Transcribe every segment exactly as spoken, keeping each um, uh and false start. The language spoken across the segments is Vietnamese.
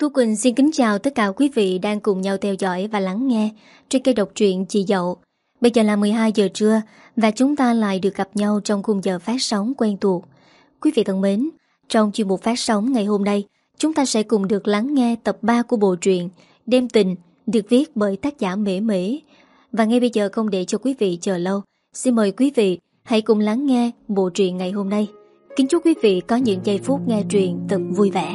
Tú Quỳnh xin kính chào tất cả quý vị đang cùng nhau theo dõi và lắng nghe trên kênh đọc truyện Chị Dậu. Bây giờ là mười hai giờ trưa và chúng ta lại được gặp nhau trong khung giờ phát sóng quen thuộc. Quý vị thân mến, trong chuyên mục phát sóng ngày hôm nay, chúng ta sẽ cùng được lắng nghe tập ba của bộ truyện Đêm Tình được viết bởi tác giả Mễ Mễ. Và ngay bây giờ không để cho quý vị chờ lâu, xin mời quý vị hãy cùng lắng nghe bộ truyện ngày hôm nay. Kính chúc quý vị có những giây phút nghe truyện thật vui vẻ.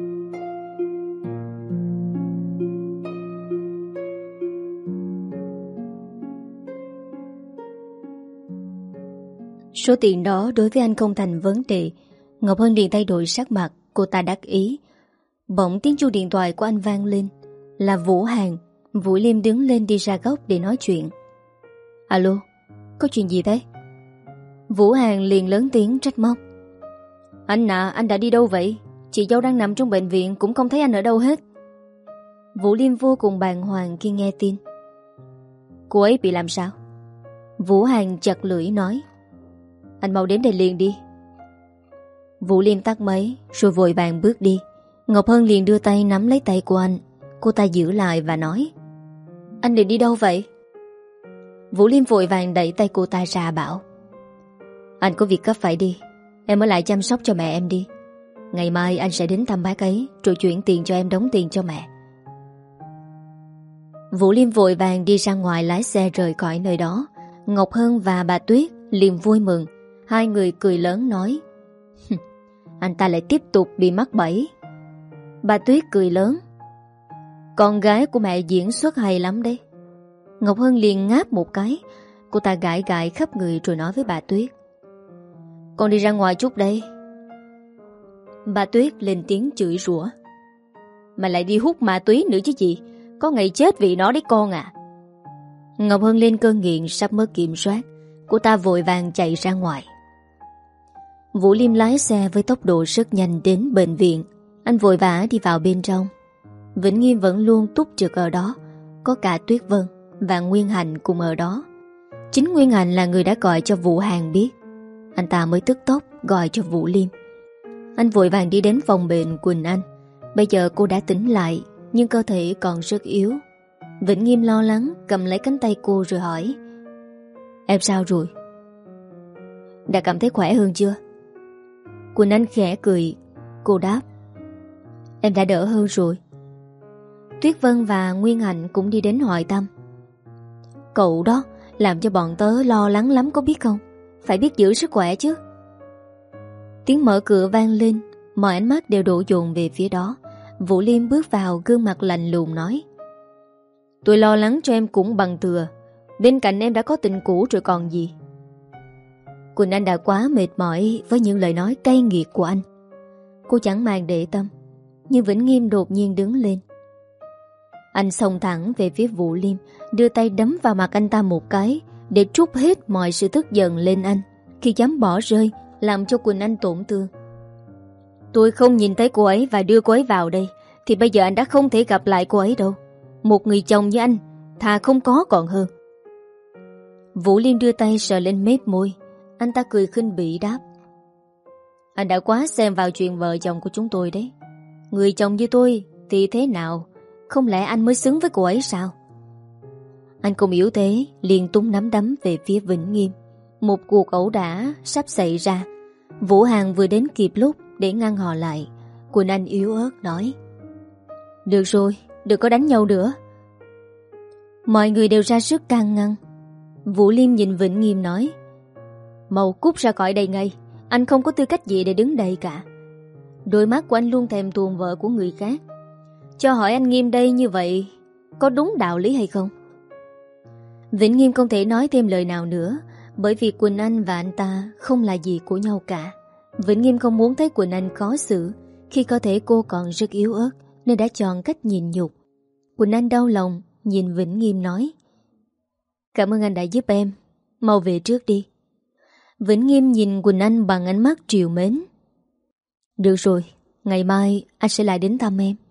Số tiền đó đối với anh không thành vấn đề. Ngọc Hân liền thay đổi sắc mặt. Cô ta đắc ý. Bỗng tiếng chuông điện thoại của anh vang lên. Là Vũ Hàn. Vũ Liêm đứng lên đi ra góc để nói chuyện. Alo, có chuyện gì thế? Vũ Hàn liền lớn tiếng trách móc. Anh à, anh đã đi đâu vậy? Chị dâu đang nằm trong bệnh viện, cũng không thấy anh ở đâu hết. Vũ Liêm vô cùng bàng hoàng khi nghe tin. Cô ấy bị làm sao? Vũ Hàn chặt lưỡi nói. Anh mau đến đây liền đi. Vũ Liêm tắt máy rồi vội vàng bước đi. Ngọc Hân liền đưa tay nắm lấy tay của anh. Cô ta giữ lại và nói. Anh định đi đâu vậy? Vũ Liêm vội vàng đẩy tay cô ta ra bảo. Anh có việc gấp phải đi. Em ở lại chăm sóc cho mẹ em đi. Ngày mai anh sẽ đến thăm bác ấy rồi chuyển tiền cho em đóng tiền cho mẹ. Vũ Liêm vội vàng đi ra ngoài lái xe rời khỏi nơi đó. Ngọc Hân và bà Tuyết liền vui mừng. Hai người cười lớn nói. Anh ta lại tiếp tục bị mắc bẫy. Bà Tuyết cười lớn. Con gái của mẹ diễn xuất hay lắm đấy. Ngọc Hân liền ngáp một cái. Cô ta gãi gãi khắp người rồi nói với bà Tuyết. Con đi ra ngoài chút đây. Bà Tuyết lên tiếng chửi rủa. Mà lại đi hút ma túy nữa chứ gì. Có ngày chết vì nó đấy con à. Ngọc Hân lên cơn nghiện sắp mất kiểm soát. Cô ta vội vàng chạy ra ngoài. Vũ Liêm lái xe với tốc độ rất nhanh đến bệnh viện. Anh vội vã đi vào bên trong. Vĩnh Nghiêm vẫn luôn túc trực ở đó. Có cả Tuyết Vân và Nguyên Hạnh cùng ở đó. Chính Nguyên Hạnh là người đã gọi cho Vũ Hàn biết. Anh ta mới tức tốc gọi cho Vũ Liêm. Anh vội vàng đi đến phòng bệnh Quỳnh Anh. Bây giờ cô đã tỉnh lại, nhưng cơ thể còn rất yếu. Vĩnh Nghiêm lo lắng cầm lấy cánh tay cô rồi hỏi. Em sao rồi? Đã cảm thấy khỏe hơn chưa? Quỳnh Anh khẽ cười. Cô đáp. Em đã đỡ hơn rồi. Tuyết Vân và Nguyên Hạnh cũng đi đến hỏi thăm. Cậu đó làm cho bọn tớ lo lắng lắm có biết không? Phải biết giữ sức khỏe chứ. Tiếng mở cửa vang lên. Mọi ánh mắt đều đổ dồn về phía đó. Vũ Liêm bước vào, gương mặt lạnh lùng nói. Tôi lo lắng cho em cũng bằng thừa. Bên cạnh em đã có tình cũ rồi còn gì. Quỳnh Anh đã quá mệt mỏi với những lời nói cay nghiệt của anh. Cô chẳng màng để tâm. Nhưng Vĩnh Nghiêm đột nhiên đứng lên. Anh xông thẳng về phía Vũ Liêm, đưa tay đấm vào mặt anh ta một cái để trút hết mọi sự tức giận lên anh. Khi dám bỏ rơi làm cho Quỳnh Anh tổn thương. Tôi không nhìn thấy cô ấy và đưa cô ấy vào đây, thì bây giờ anh đã không thể gặp lại cô ấy đâu. Một người chồng như anh thà không có còn hơn. Vũ Liêm đưa tay sờ lên mép môi. Anh ta cười khinh bỉ đáp. Anh đã quá xem vào chuyện vợ chồng của chúng tôi đấy. Người chồng như tôi thì thế nào? Không lẽ anh mới xứng với cô ấy sao? Anh không yếu thế, liền tung nắm đấm về phía Vĩnh Nghiêm. Một cuộc ẩu đả sắp xảy ra. Vũ Hàn vừa đến kịp lúc để ngăn họ lại. Quỳnh Anh yếu ớt nói. Được rồi, đừng có đánh nhau nữa. Mọi người đều ra sức can ngăn. Vũ Liêm nhìn Vĩnh Nghiêm nói. Mau cút ra khỏi đây ngay. Anh không có tư cách gì để đứng đây cả. Đôi mắt của anh luôn thèm thuồng vợ của người khác. Cho hỏi anh Nghiêm đây như vậy có đúng đạo lý hay không? Vĩnh Nghiêm không thể nói thêm lời nào nữa. Bởi vì Quỳnh Anh và anh ta không là gì của nhau cả. Vĩnh Nghiêm không muốn thấy Quỳnh Anh khó xử khi cơ thể cô còn rất yếu ớt, nên đã chọn cách nhịn nhục. Quỳnh Anh đau lòng nhìn Vĩnh Nghiêm nói. Cảm ơn anh đã giúp em. Mau về trước đi. Vĩnh Nghiêm nhìn Quỳnh Anh bằng ánh mắt trìu mến. Được rồi, ngày mai anh sẽ lại đến thăm em.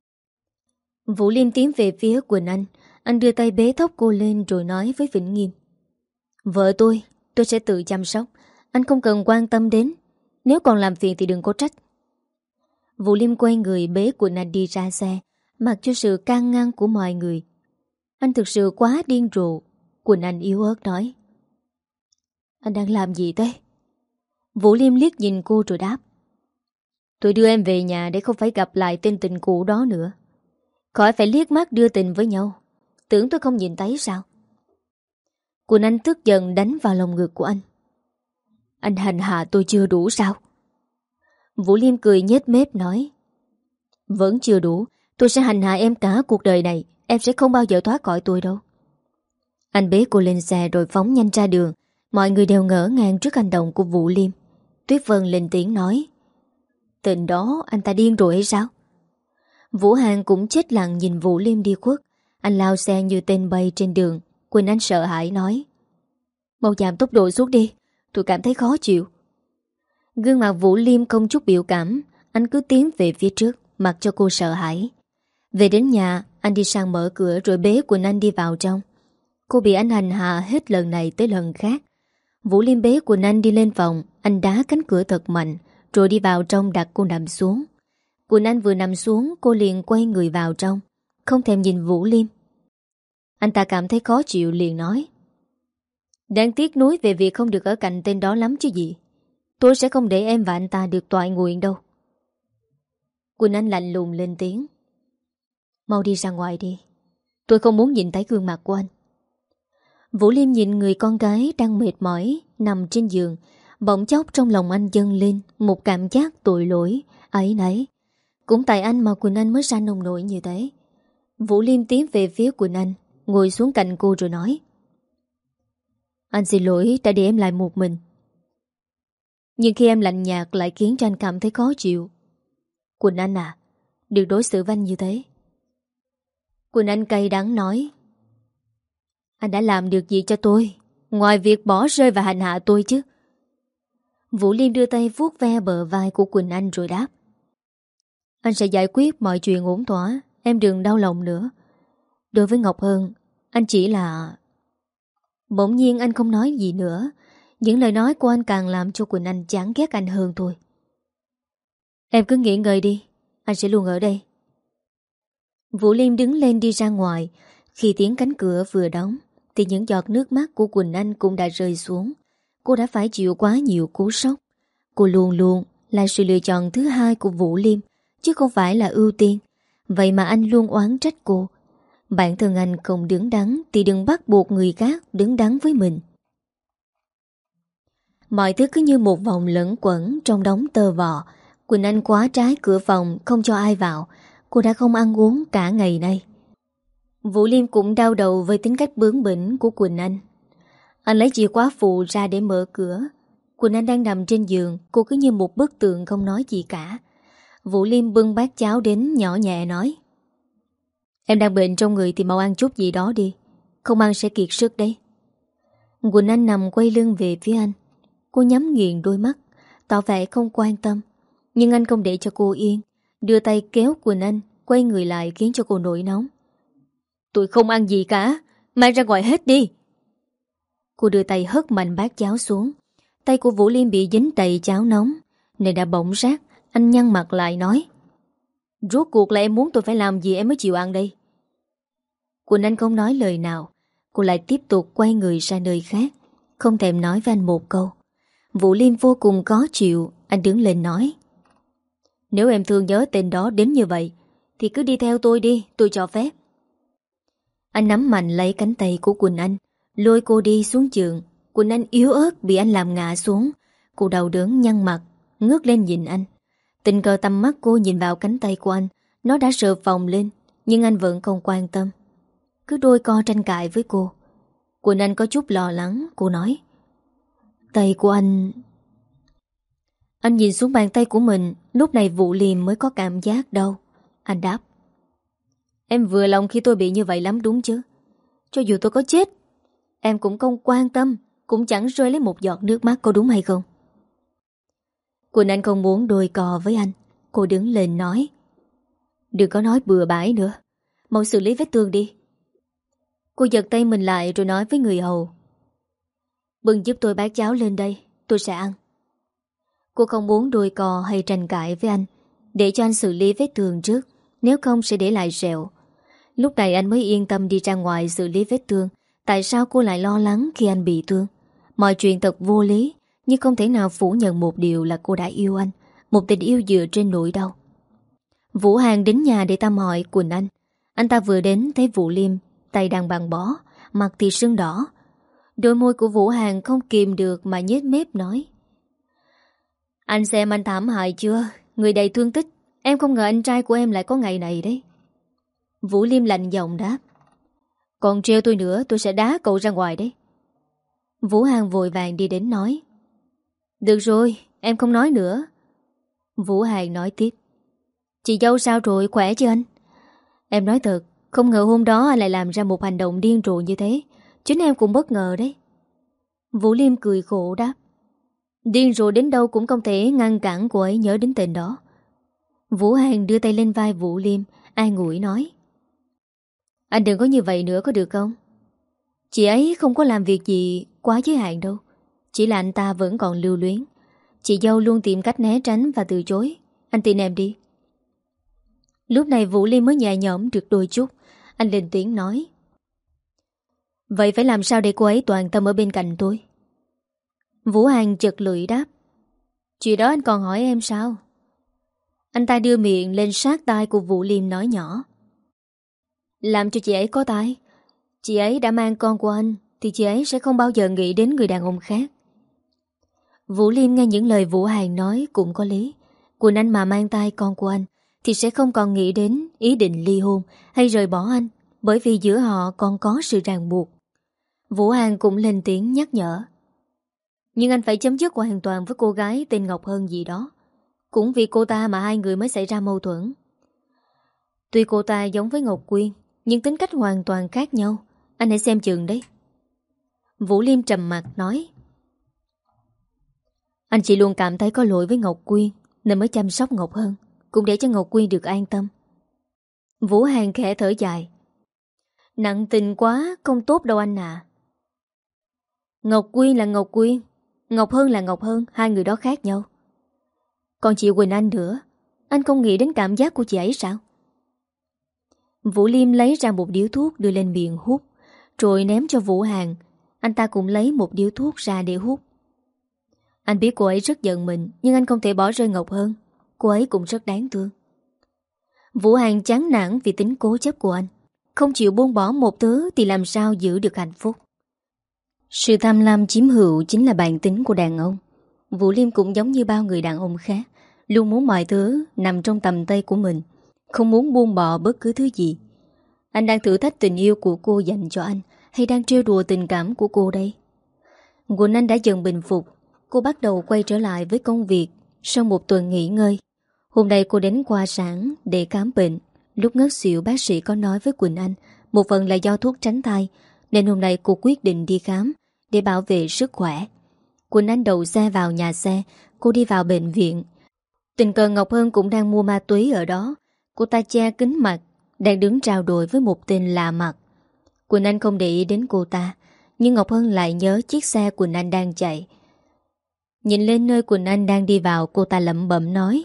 Vũ Liêm tiến về phía Quỳnh Anh. Anh đưa tay bế thốc cô lên rồi nói với Vĩnh Nghiêm. Vợ tôi, tôi sẽ tự chăm sóc. Anh không cần quan tâm đến. Nếu còn làm phiền thì đừng có trách. Vũ Liêm quay người bế Quỳnh Anh đi ra xe, mặc cho sự can ngăn của mọi người. Anh thực sự quá điên rồ. Quỳnh Anh yếu ớt nói: Anh đang làm gì thế? Vũ Liêm liếc nhìn cô rồi đáp: Tôi đưa em về nhà để không phải gặp lại tên tình cũ đó nữa. Khỏi phải liếc mắt đưa tình với nhau. Tưởng tôi không nhìn thấy sao? Quỳnh Anh tức giận đánh vào lồng ngực của anh. Anh hành hạ tôi chưa đủ sao? Vũ Liêm cười nhếch mép nói: Vẫn chưa đủ. Tôi sẽ hành hạ em cả cuộc đời này. Em sẽ không bao giờ thoát khỏi tôi đâu. Anh bế cô lên xe rồi phóng nhanh ra đường. Mọi người đều ngỡ ngàng trước hành động của Vũ Liêm. Tuyết Vân lên tiếng nói: Tình đó anh ta điên rồi hay sao? Vũ Hàng cũng chết lặng nhìn Vũ Liêm đi khuất. Anh lao xe như tên bay trên đường. Quỳnh Anh sợ hãi nói: Mau giảm tốc độ xuống đi, tôi cảm thấy khó chịu. Gương mặt Vũ Liêm không chút biểu cảm. Anh cứ tiến về phía trước, mặc cho cô sợ hãi. Về đến nhà, anh đi sang mở cửa rồi bế Quỳnh Anh đi vào trong. Cô bị anh hành hạ hết lần này tới lần khác. Vũ Liêm bế Quỳnh Anh đi lên phòng. Anh đá cánh cửa thật mạnh rồi đi vào trong đặt cô nằm xuống. Quỳnh Anh vừa nằm xuống, cô liền quay người vào trong, không thèm nhìn Vũ Liêm. Anh ta cảm thấy khó chịu liền nói: Đáng tiếc nuối về việc không được ở cạnh tên đó lắm chứ gì. Tôi sẽ không để em và anh ta được toại nguyện đâu. Quỳnh Anh lạnh lùng lên tiếng: Mau đi ra ngoài đi. Tôi không muốn nhìn thấy gương mặt của anh. Vũ Liêm nhìn người con gái đang mệt mỏi nằm trên giường. Bỗng chốc trong lòng anh dâng lên một cảm giác tội lỗi, áy náy. Cũng tại anh mà Quỳnh Anh mới ra nông nổi như thế. Vũ Liêm tiến về phía Quỳnh Anh, ngồi xuống cạnh cô rồi nói: Anh xin lỗi đã để em lại một mình. Nhưng khi em lạnh nhạt lại khiến cho anh cảm thấy khó chịu. Quỳnh Anh à, đừng đối xử với anh như thế. Quỳnh Anh cay đắng nói: Anh đã làm được gì cho tôi ngoài việc bỏ rơi và hành hạ tôi chứ? Vũ Liêm đưa tay vuốt ve bờ vai của Quỳnh Anh rồi đáp: Anh sẽ giải quyết mọi chuyện ổn thỏa. Em đừng đau lòng nữa. Đối với Ngọc Hân, anh chỉ là... Bỗng nhiên anh không nói gì nữa. Những lời nói của anh càng làm cho Quỳnh Anh chán ghét anh hơn thôi. Em cứ nghỉ ngơi đi, anh sẽ luôn ở đây. Vũ Liêm đứng lên đi ra ngoài. Khi tiếng cánh cửa vừa đóng thì những giọt nước mắt của Quỳnh Anh cũng đã rơi xuống. Cô đã phải chịu quá nhiều cú sốc. Cô luôn luôn là sự lựa chọn thứ hai của Vũ Liêm, chứ không phải là ưu tiên. Vậy mà anh luôn oán trách cô. Bản thân anh không đứng đắn thì đừng bắt buộc người khác đứng đắn với mình. Mọi thứ cứ như một vòng lẫn quẩn trong đống tơ vò. Quỳnh Anh khóa trái cửa phòng không cho ai vào. Cô đã không ăn uống cả ngày nay. Vũ Liêm cũng đau đầu với tính cách bướng bỉnh của Quỳnh Anh. Anh lấy chìa khóa phụ ra để mở cửa. Quỳnh Anh đang nằm trên giường. Cô cứ như một bức tượng không nói gì cả. Vũ Liêm bưng bát cháo đến nhỏ nhẹ nói: Em đang bệnh trong người thì mau ăn chút gì đó đi. Không ăn sẽ kiệt sức đấy. Quỳnh Anh nằm quay lưng về phía anh. Cô nhắm nghiền đôi mắt, tỏ vẻ không quan tâm. Nhưng anh không để cho cô yên. Đưa tay kéo Quỳnh Anh quay người lại khiến cho cô nổi nóng. Tôi không ăn gì cả, mang ra ngoài hết đi. Cô đưa tay hất mạnh bát cháo xuống. Tay của Vũ Liêm bị dính đầy cháo nóng nên đã bỗng rát. Anh nhăn mặt lại nói: Rốt cuộc là em muốn tôi phải làm gì em mới chịu ăn đây? Quỳnh Anh không nói lời nào. Cô lại tiếp tục quay người ra nơi khác, không thèm nói với anh một câu. Vũ Liêm vô cùng khó chịu. Anh đứng lên nói: Nếu em thương nhớ tên đó đến như vậy thì cứ đi theo tôi đi, tôi cho phép. Anh nắm mạnh lấy cánh tay của Quỳnh Anh, lôi cô đi xuống giường. Quỳnh Anh yếu ớt bị anh làm ngã xuống. Cô đau đớn nhăn mặt, ngước lên nhìn anh. Tình cờ tầm mắt cô nhìn vào cánh tay của anh. Nó đã sờ phồng lên, nhưng anh vẫn không quan tâm, cứ đôi co tranh cãi với cô. Quỳnh Anh có chút lo lắng. Cô nói: Tay của anh... Anh nhìn xuống bàn tay của mình. Lúc này Vũ Liêm mới có cảm giác đau. Anh đáp: Em vừa lòng khi tôi bị như vậy lắm đúng chứ? Cho dù tôi có chết, em cũng không quan tâm, cũng chẳng rơi lấy một giọt nước mắt, có đúng hay không? Quỳnh Anh không muốn đôi cò với anh. Cô đứng lên nói: Đừng có nói bừa bãi nữa, mau xử lý vết thương đi. Cô giật tay mình lại rồi nói với người hầu: Bưng giúp tôi bát cháo lên đây, tôi sẽ ăn. Cô không muốn đôi cò hay tranh cãi với anh, để cho anh xử lý vết thương trước, nếu không sẽ để lại sẹo. Lúc này anh mới yên tâm đi ra ngoài xử lý vết thương. Tại sao cô lại lo lắng khi anh bị thương? Mọi chuyện thật vô lý, nhưng không thể nào phủ nhận một điều là cô đã yêu anh. Một tình yêu dựa trên nỗi đau. Vũ Hàng đến nhà để thăm hỏi Quỳnh Anh. Anh ta vừa đến thấy Vũ Liêm tay đang bằng bó, mặt thì sưng đỏ. Đôi môi của Vũ Hàng không kìm được mà nhếch mép nói: Anh xem anh thảm hại chưa? Người đầy thương tích. Em không ngờ anh trai của em lại có ngày này đấy. Vũ Liêm lạnh giọng đáp: Còn treo tôi nữa tôi sẽ đá cậu ra ngoài đấy. Vũ Hàng vội vàng đi đến nói: Được rồi, em không nói nữa. Vũ Hàng nói tiếp: Chị dâu sao rồi, khỏe chứ anh? Em nói thật, không ngờ hôm đó anh lại làm ra một hành động điên rồ như thế. Chính em cũng bất ngờ đấy. Vũ Liêm cười khổ đáp: Điên rồ đến đâu cũng không thể ngăn cản cô ấy nhớ đến tên đó. Vũ Hàng đưa tay lên vai Vũ Liêm, an ủi nói: Anh đừng có như vậy nữa có được không? Chị ấy không có làm việc gì quá giới hạn đâu. Chỉ là anh ta vẫn còn lưu luyến. Chị dâu luôn tìm cách né tránh và từ chối. Anh tin em đi. Lúc này Vũ Liêm mới nhẹ nhõm được đôi chút. Anh lên tiếng nói: Vậy phải làm sao để cô ấy toàn tâm ở bên cạnh tôi? Vũ Hàng chật lưỡi đáp: Chuyện đó anh còn hỏi em sao? Anh ta đưa miệng lên sát tai của Vũ Liêm nói nhỏ: Làm cho chị ấy có tai. Chị ấy đã mang con của anh thì chị ấy sẽ không bao giờ nghĩ đến người đàn ông khác. Vũ Liêm nghe những lời Vũ Hàng nói cũng có lý. Quỳnh Anh mà mang tai con của anh thì sẽ không còn nghĩ đến ý định ly hôn hay rời bỏ anh, bởi vì giữa họ còn có sự ràng buộc. Vũ Hàng cũng lên tiếng nhắc nhở: Nhưng anh phải chấm dứt hoàn toàn với cô gái tên Ngọc Hân gì đó. Cũng vì cô ta mà hai người mới xảy ra mâu thuẫn. Tuy cô ta giống với Ngọc Quyên, nhưng tính cách hoàn toàn khác nhau. Anh hãy xem chừng đấy. Vũ Liêm trầm mặt nói: Anh chỉ luôn cảm thấy có lỗi với Ngọc Quyên nên mới chăm sóc Ngọc Hân, cũng để cho Ngọc Quyên được an tâm. Vũ Hàng khẽ thở dài: Nặng tình quá, không tốt đâu anh à. Ngọc Quyên là Ngọc Quyên, Ngọc Hân là Ngọc Hân, hai người đó khác nhau. Còn chị Quỳnh Anh nữa, anh không nghĩ đến cảm giác của chị ấy sao? Vũ Liêm lấy ra một điếu thuốc đưa lên miệng hút, rồi ném cho Vũ Hàng. Anh ta cũng lấy một điếu thuốc ra để hút. Anh biết cô ấy rất giận mình, nhưng anh không thể bỏ rơi Ngọc Hân. Cô ấy cũng rất đáng thương. Vũ Hàng chán nản vì tính cố chấp của anh. Không chịu buông bỏ một thứ thì làm sao giữ được hạnh phúc. Sự tham lam chiếm hữu chính là bản tính của đàn ông. Vũ Liêm cũng giống như bao người đàn ông khác, luôn muốn mọi thứ nằm trong tầm tay của mình, không muốn buông bỏ bất cứ thứ gì. Anh đang thử thách tình yêu của cô dành cho anh, hay đang trêu đùa tình cảm của cô đây? Quỳnh Anh đã dần bình phục. Cô bắt đầu quay trở lại với công việc sau một tuần nghỉ ngơi. Hôm nay cô đến khoa sản để khám bệnh. Lúc ngất xỉu bác sĩ có nói với Quỳnh Anh một phần là do thuốc tránh thai, nên hôm nay cô quyết định đi khám để bảo vệ sức khỏe. Quỳnh Anh đậu xe vào nhà xe. Cô đi vào bệnh viện. Tình cờ Ngọc Hân cũng đang mua ma túy ở đó. Cô ta che kính mặt, đang đứng trao đổi với một tên lạ mặt. Quỳnh Anh không để ý đến cô ta, nhưng Ngọc Hân lại nhớ chiếc xe Quỳnh Anh đang chạy. Nhìn lên nơi Quỳnh Anh đang đi vào, cô ta lẩm bẩm nói: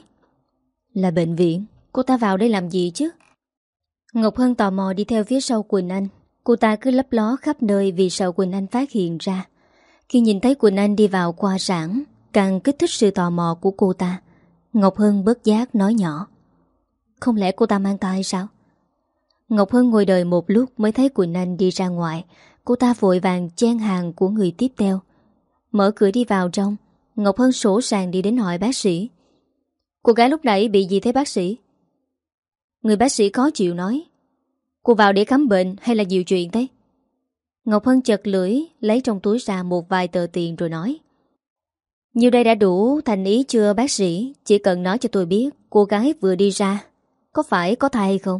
Là bệnh viện, cô ta vào đây làm gì chứ? Ngọc Hân tò mò đi theo phía sau Quỳnh Anh. Cô ta cứ lấp ló khắp nơi vì sợ Quỳnh Anh phát hiện ra. Khi nhìn thấy Quỳnh Anh đi vào khoa sản, càng kích thích sự tò mò của cô ta. Ngọc Hân bất giác nói nhỏ: Không lẽ cô ta mang thai sao? Ngọc Hân ngồi đợi một lúc mới thấy Quỳnh Anh đi ra ngoài. Cô ta vội vàng chen hàng của người tiếp theo. Mở cửa đi vào trong, Ngọc Hân sổ sàng đi đến hỏi bác sĩ: Cô gái lúc nãy bị gì thế bác sĩ? Người bác sĩ khó chịu nói: Cô vào để khám bệnh hay là nhiều chuyện thế? Ngọc Hân chật lưỡi, lấy trong túi ra một vài tờ tiền rồi nói: Nhiêu đây đã đủ thành ý chưa bác sĩ? Chỉ cần nói cho tôi biết cô gái vừa đi ra có phải có thai hay không?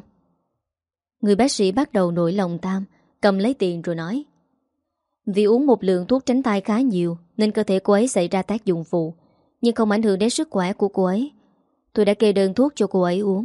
Người bác sĩ bắt đầu nổi lòng tham, cầm lấy tiền rồi nói: Vì uống một lượng thuốc tránh thai khá nhiều nên cơ thể cô ấy xảy ra tác dụng phụ, nhưng không ảnh hưởng đến sức khỏe của cô ấy. Tôi đã kê đơn thuốc cho cô ấy uống.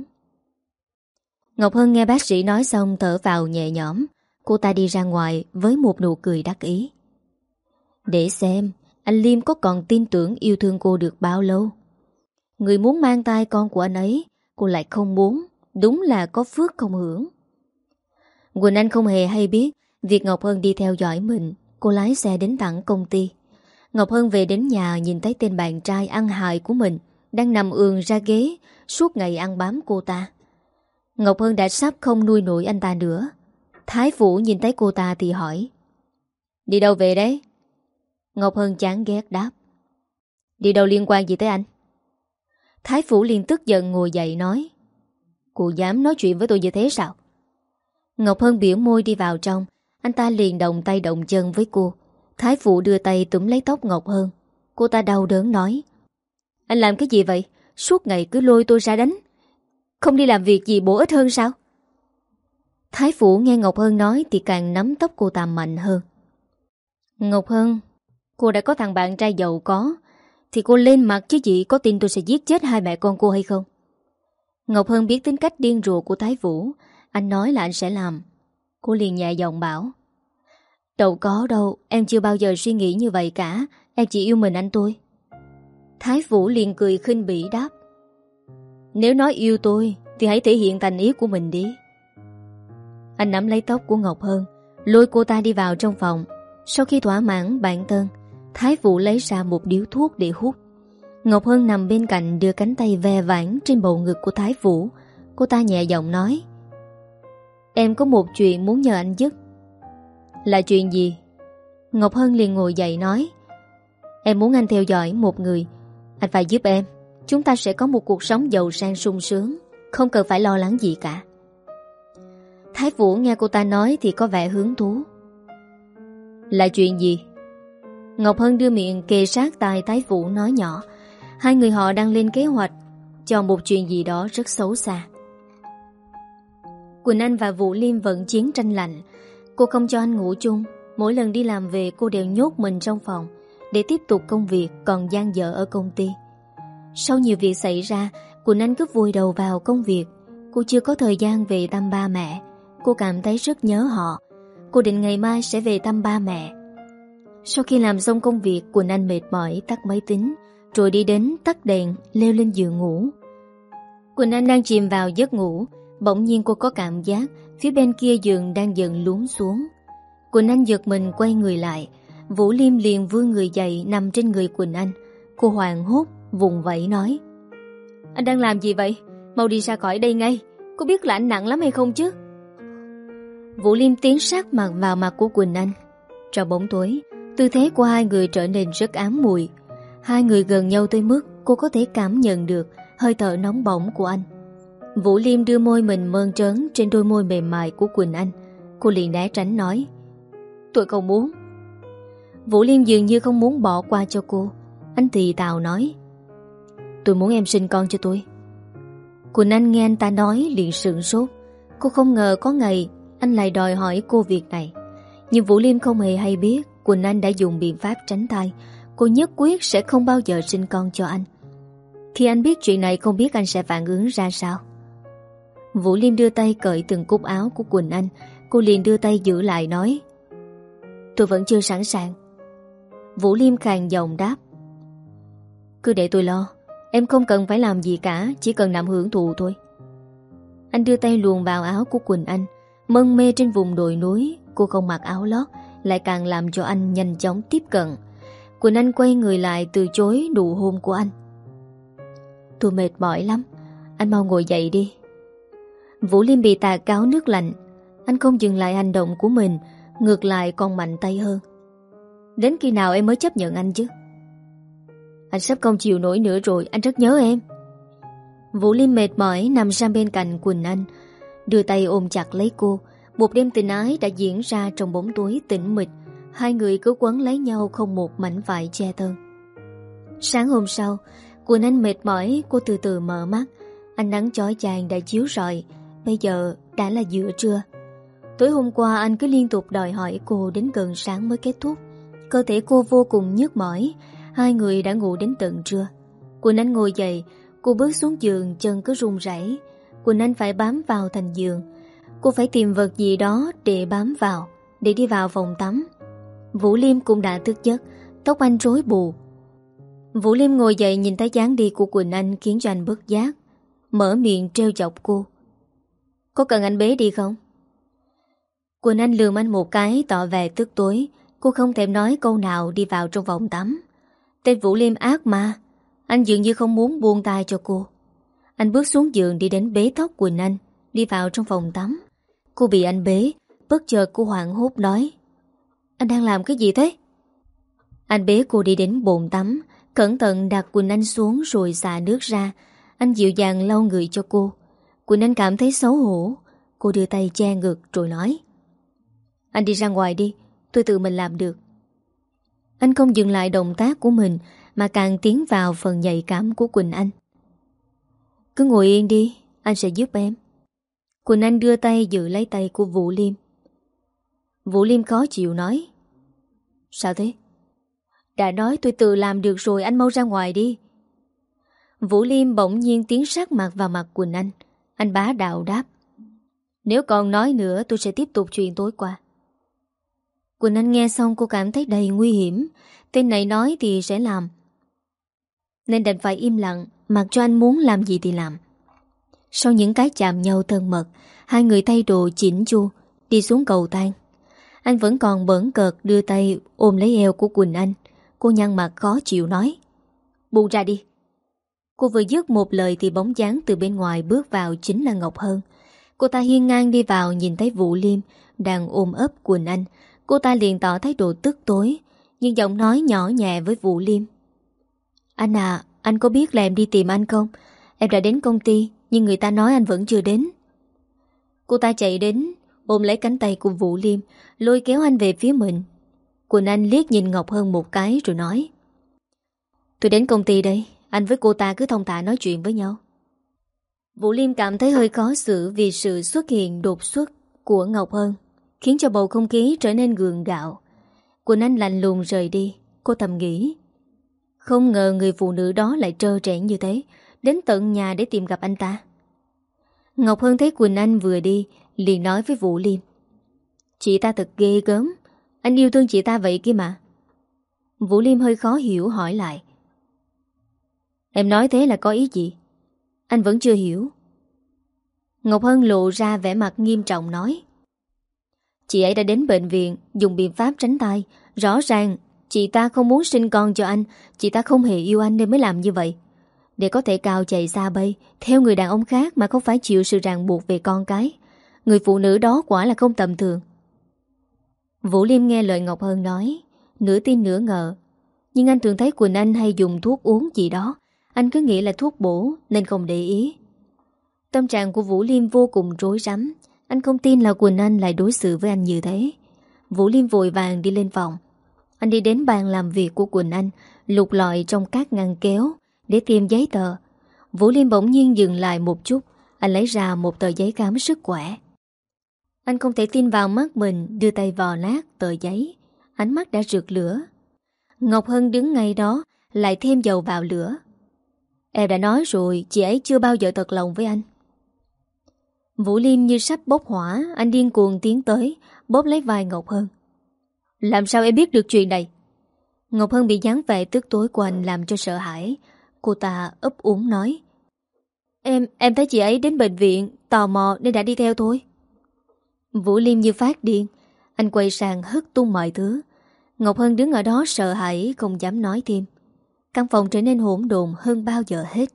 Ngọc Hân nghe bác sĩ nói xong thở vào nhẹ nhõm. Cô ta đi ra ngoài với một nụ cười đắc ý. Để xem anh Liêm có còn tin tưởng yêu thương cô được bao lâu. Người muốn mang thai con của anh ấy Cô lại không muốn. Đúng là có phước không hưởng. Quỳnh Anh không hề hay biết việc Ngọc Hân đi theo dõi mình. Cô lái xe đến tận công ty. Ngọc Hân về đến nhà nhìn thấy tên bạn trai ăn hại của mình đang nằm ườn ra ghế, suốt ngày ăn bám cô ta. Ngọc Hân đã sắp không nuôi nổi anh ta nữa. Thái Vũ nhìn thấy cô ta thì hỏi: Đi đâu về đấy? Ngọc Hân chán ghét đáp: Đi đâu liên quan gì tới anh? Thái Vũ liền tức giận ngồi dậy nói: Cô dám nói chuyện với tôi như thế sao? Ngọc Hân biểu môi đi vào trong. Anh ta liền động tay động chân với cô. Thái Vũ đưa tay túm lấy tóc Ngọc Hân. Cô ta đau đớn nói: Anh làm cái gì vậy? Suốt ngày cứ lôi tôi ra đánh. Không đi làm việc gì bổ ích hơn sao? Thái Vũ nghe Ngọc Hân nói thì càng nắm tóc cô ta mạnh hơn. Ngọc Hân, cô đã có thằng bạn trai giàu có thì cô lên mặt chứ chị. Có tin tôi sẽ giết chết hai mẹ con cô hay không? Ngọc Hân biết tính cách điên rồ của Thái Vũ. Anh nói là anh sẽ làm. Cô liền nhẹ giọng bảo: Đâu có đâu, em chưa bao giờ suy nghĩ như vậy cả. Em chỉ yêu mình anh tôi. Thái Vũ liền cười khinh bỉ đáp: Nếu nói yêu tôi thì hãy thể hiện thành ý của mình đi. Anh nắm lấy tóc của Ngọc Hân, lôi cô ta đi vào trong phòng. Sau khi thỏa mãn bản thân, Thái Vũ lấy ra một điếu thuốc để hút. Ngọc Hân nằm bên cạnh đưa cánh tay ve vãn trên bầu ngực của Thái Vũ. Cô ta nhẹ giọng nói: Em có một chuyện muốn nhờ anh giúp. Là chuyện gì? Ngọc Hân liền ngồi dậy nói: Em muốn anh theo dõi một người. Anh phải giúp em. Chúng ta sẽ có một cuộc sống giàu sang sung sướng, không cần phải lo lắng gì cả. Thái Vũ nghe cô ta nói thì có vẻ hứng thú. Là chuyện gì? Ngọc Hân đưa miệng kề sát tai Thái Vũ nói nhỏ. Hai người họ đang lên kế hoạch cho một chuyện gì đó rất xấu xa. Quỳnh Anh và Vũ Liêm vẫn chiến tranh lạnh. Cô không cho anh ngủ chung. Mỗi lần đi làm về cô đều nhốt mình trong phòng để tiếp tục công việc còn dang dở ở công ty. Sau nhiều việc xảy ra, Quỳnh Anh cứ vùi đầu vào công việc. Cô chưa có thời gian về thăm ba mẹ. Cô cảm thấy rất nhớ họ. Cô định ngày mai sẽ về thăm ba mẹ. Sau khi làm xong công việc, Quỳnh Anh mệt mỏi tắt máy tính, rồi đi đến tắt đèn, leo lên giường ngủ. Quỳnh Anh đang chìm vào giấc ngủ. Bỗng nhiên cô có cảm giác phía bên kia giường đang dần lún xuống. Quỳnh Anh giật mình quay người lại. Vũ Liêm liền vươn người dậy nằm trên người Quỳnh Anh. Cô hoảng hốt vùng vẫy nói: Anh đang làm gì vậy? Mau đi ra khỏi đây ngay. Có biết là anh nặng lắm hay không chứ? Vũ Liêm tiến sát mặt vào mặt của Quỳnh Anh. Trong bóng tối, tư thế của hai người trở nên rất ám mùi. Hai người gần nhau tới mức cô có thể cảm nhận được hơi thở nóng bỏng của anh. Vũ Liêm đưa môi mình mơn trớn trên đôi môi mềm mại của Quỳnh Anh. Cô liền né tránh nói: Tôi không muốn. Vũ Liêm dường như không muốn bỏ qua cho cô. Anh thì tào nói: Tôi muốn em sinh con cho tôi. Quỳnh Anh nghe anh ta nói liền sửng sốt. Cô không ngờ có ngày anh lại đòi hỏi cô việc này. Nhưng Vũ Liêm không hề hay biết Quỳnh Anh đã dùng biện pháp tránh thai. Cô nhất quyết sẽ không bao giờ sinh con cho anh. Khi anh biết chuyện này, không biết anh sẽ phản ứng ra sao. Vũ Liêm đưa tay cởi từng cúc áo của Quỳnh Anh. Cô liền đưa tay giữ lại nói: Tôi vẫn chưa sẵn sàng. Vũ Liêm khàn giọng đáp: Cứ để tôi lo. Em không cần phải làm gì cả, chỉ cần nằm hưởng thụ thôi. Anh đưa tay luồn vào áo của Quỳnh Anh. Mân mê trên vùng đồi núi, cô không mặc áo lót lại càng làm cho anh nhanh chóng tiếp cận. Quỳnh Anh quay người lại từ chối nụ hôn của anh. Tôi mệt mỏi lắm, anh mau ngồi dậy đi. Vũ Liêm bị tà cáo nước lạnh. Anh không dừng lại hành động của mình, ngược lại còn mạnh tay hơn. Đến khi nào em mới chấp nhận anh chứ? Anh sắp không chịu nổi nữa rồi, anh rất nhớ em. Vũ Liêm mệt mỏi nằm sang bên cạnh Quỳnh Anh, đưa tay ôm chặt lấy cô. Một đêm tình ái đã diễn ra trong bóng tối tĩnh mịch. Hai người cứ quấn lấy nhau không một mảnh vải che thân. Sáng hôm sau, Quỳnh Anh mệt mỏi, cô từ từ mở mắt. Ánh nắng chói chang đã chiếu rọi. Bây giờ đã là giữa trưa. Tối hôm qua anh cứ liên tục đòi hỏi cô đến gần sáng mới kết thúc. Cơ thể cô vô cùng nhức mỏi. Hai người đã ngủ đến tận trưa. Quỳnh Anh ngồi dậy, cô bước xuống giường, chân cứ run rẩy. Quỳnh Anh phải bám vào thành giường. Cô phải tìm vật gì đó để bám vào, để đi vào phòng tắm. Vũ Liêm cũng đã thức giấc, tóc anh rối bù. Vũ Liêm ngồi dậy nhìn thấy dáng đi của Quỳnh Anh khiến cho anh bất giác. mở miệng trêu chọc cô. Có cần anh bế đi không? Quỳnh Anh lườm anh một cái tỏ vẻ tức tối. Cô không thèm nói câu nào, đi vào trong phòng tắm. Tên Vũ Liêm ác ma. Anh dường như không muốn buông tay cho cô. Anh bước xuống giường đi đến bế tóc Quỳnh Anh, đi vào trong phòng tắm. Cô bị anh bế. Bất chợt cô hoảng hốt nói: Anh đang làm cái gì thế? Anh bế cô đi đến bồn tắm, cẩn thận đặt Quỳnh Anh xuống rồi xả nước ra. Anh dịu dàng lau người cho cô. Quỳnh Anh cảm thấy xấu hổ. Cô đưa tay che ngực rồi nói: Anh đi ra ngoài đi, tôi tự mình làm được. Anh không dừng lại động tác của mình mà càng tiến vào phần nhạy cảm của Quỳnh Anh. Cứ ngồi yên đi, anh sẽ giúp em. Quỳnh Anh đưa tay giữ lấy tay của Vũ Liêm. Vũ Liêm khó chịu nói: Sao thế? Đã nói tôi tự làm được rồi, anh mau ra ngoài đi. Vũ Liêm bỗng nhiên tiến sát mặt vào mặt Quỳnh Anh. Anh bá đạo đáp: Nếu còn nói nữa tôi sẽ tiếp tục chuyện tối qua. Quỳnh Anh nghe xong cô cảm thấy đầy nguy hiểm. Tên này nói thì sẽ làm, nên đành phải im lặng, mặc cho anh muốn làm gì thì làm. Sau những cái chạm nhau thân mật, hai người thay đồ chỉnh chu đi xuống cầu thang. Anh vẫn còn bỡn cợt đưa tay ôm lấy eo của Quỳnh Anh. Cô nhăn mặt khó chịu nói: Buông ra đi. Cô vừa dứt một lời thì bóng dáng từ bên ngoài bước vào chính là Ngọc Hân. Cô ta hiên ngang đi vào, nhìn thấy Vũ Liêm đang ôm ấp Quỳnh Anh. Cô ta liền tỏ thái độ tức tối, nhưng giọng nói nhỏ nhẹ với Vũ Liêm: Anh à, anh có biết là em đi tìm anh không? Em đã đến công ty, nhưng người ta nói anh vẫn chưa đến. Cô ta chạy đến, ôm lấy cánh tay của Vũ Liêm, lôi kéo anh về phía mình. Quỳnh Anh liếc nhìn Ngọc Hân một cái rồi nói: Tôi đến công ty đây, anh với cô ta cứ thông thả nói chuyện với nhau. Vũ Liêm cảm thấy hơi khó xử vì sự xuất hiện đột xuất của Ngọc Hân, khiến cho bầu không khí trở nên gượng gạo. Quỳnh Anh lạnh lùng rời đi. Cô thầm nghĩ: Không ngờ người phụ nữ đó lại trơ trẽn như thế, đến tận nhà để tìm gặp anh ta. Ngọc Hân thấy Quỳnh Anh vừa đi, liền nói với Vũ Liêm: Chị ta thật ghê gớm, anh yêu thương chị ta vậy kia mà. Vũ Liêm hơi khó hiểu hỏi lại: Em nói thế là có ý gì? Anh vẫn chưa hiểu. Ngọc Hân lộ ra vẻ mặt nghiêm trọng nói: Chị ấy đã đến bệnh viện dùng biện pháp tránh thai. Rõ ràng chị ta không muốn sinh con cho anh. Chị ta không hề yêu anh nên mới làm như vậy, để có thể cao chạy xa bay theo người đàn ông khác mà không phải chịu sự ràng buộc về con cái. Người phụ nữ đó quả là không tầm thường. Vũ Liêm nghe lời Ngọc Hân nói, nửa tin nửa ngờ. Nhưng anh thường thấy Quỳnh Anh hay dùng thuốc uống gì đó, anh cứ nghĩ là thuốc bổ nên không để ý. Tâm trạng của Vũ Liêm vô cùng rối rắm. Anh không tin là Quỳnh Anh lại đối xử với anh như thế. Vũ Liêm vội vàng đi lên phòng. Anh đi đến bàn làm việc của Quỳnh Anh, lục lọi trong các ngăn kéo để tìm giấy tờ. Vũ Liêm bỗng nhiên dừng lại một chút. Anh lấy ra một tờ giấy khám sức khỏe. Anh không thể tin vào mắt mình, đưa tay vò nát tờ giấy. Ánh mắt đã rực lửa. Ngọc Hân đứng ngay đó, lại thêm dầu vào lửa. Em đã nói rồi, chị ấy chưa bao giờ thật lòng với anh. Vũ Liêm như sắp bốc hỏa. Anh điên cuồng tiến tới, bóp lấy vai Ngọc Hân. Làm sao em biết được chuyện này? Ngọc Hân bị dáng vẻ tức tối của anh làm cho sợ hãi. Cô ta ấp úng nói: Em, em thấy chị ấy đến bệnh viện, tò mò nên đã đi theo thôi. Vũ Liêm như phát điên. Anh quay sang hất tung mọi thứ. Ngọc Hân đứng ở đó sợ hãi, không dám nói thêm. Căn phòng trở nên hỗn độn hơn bao giờ hết.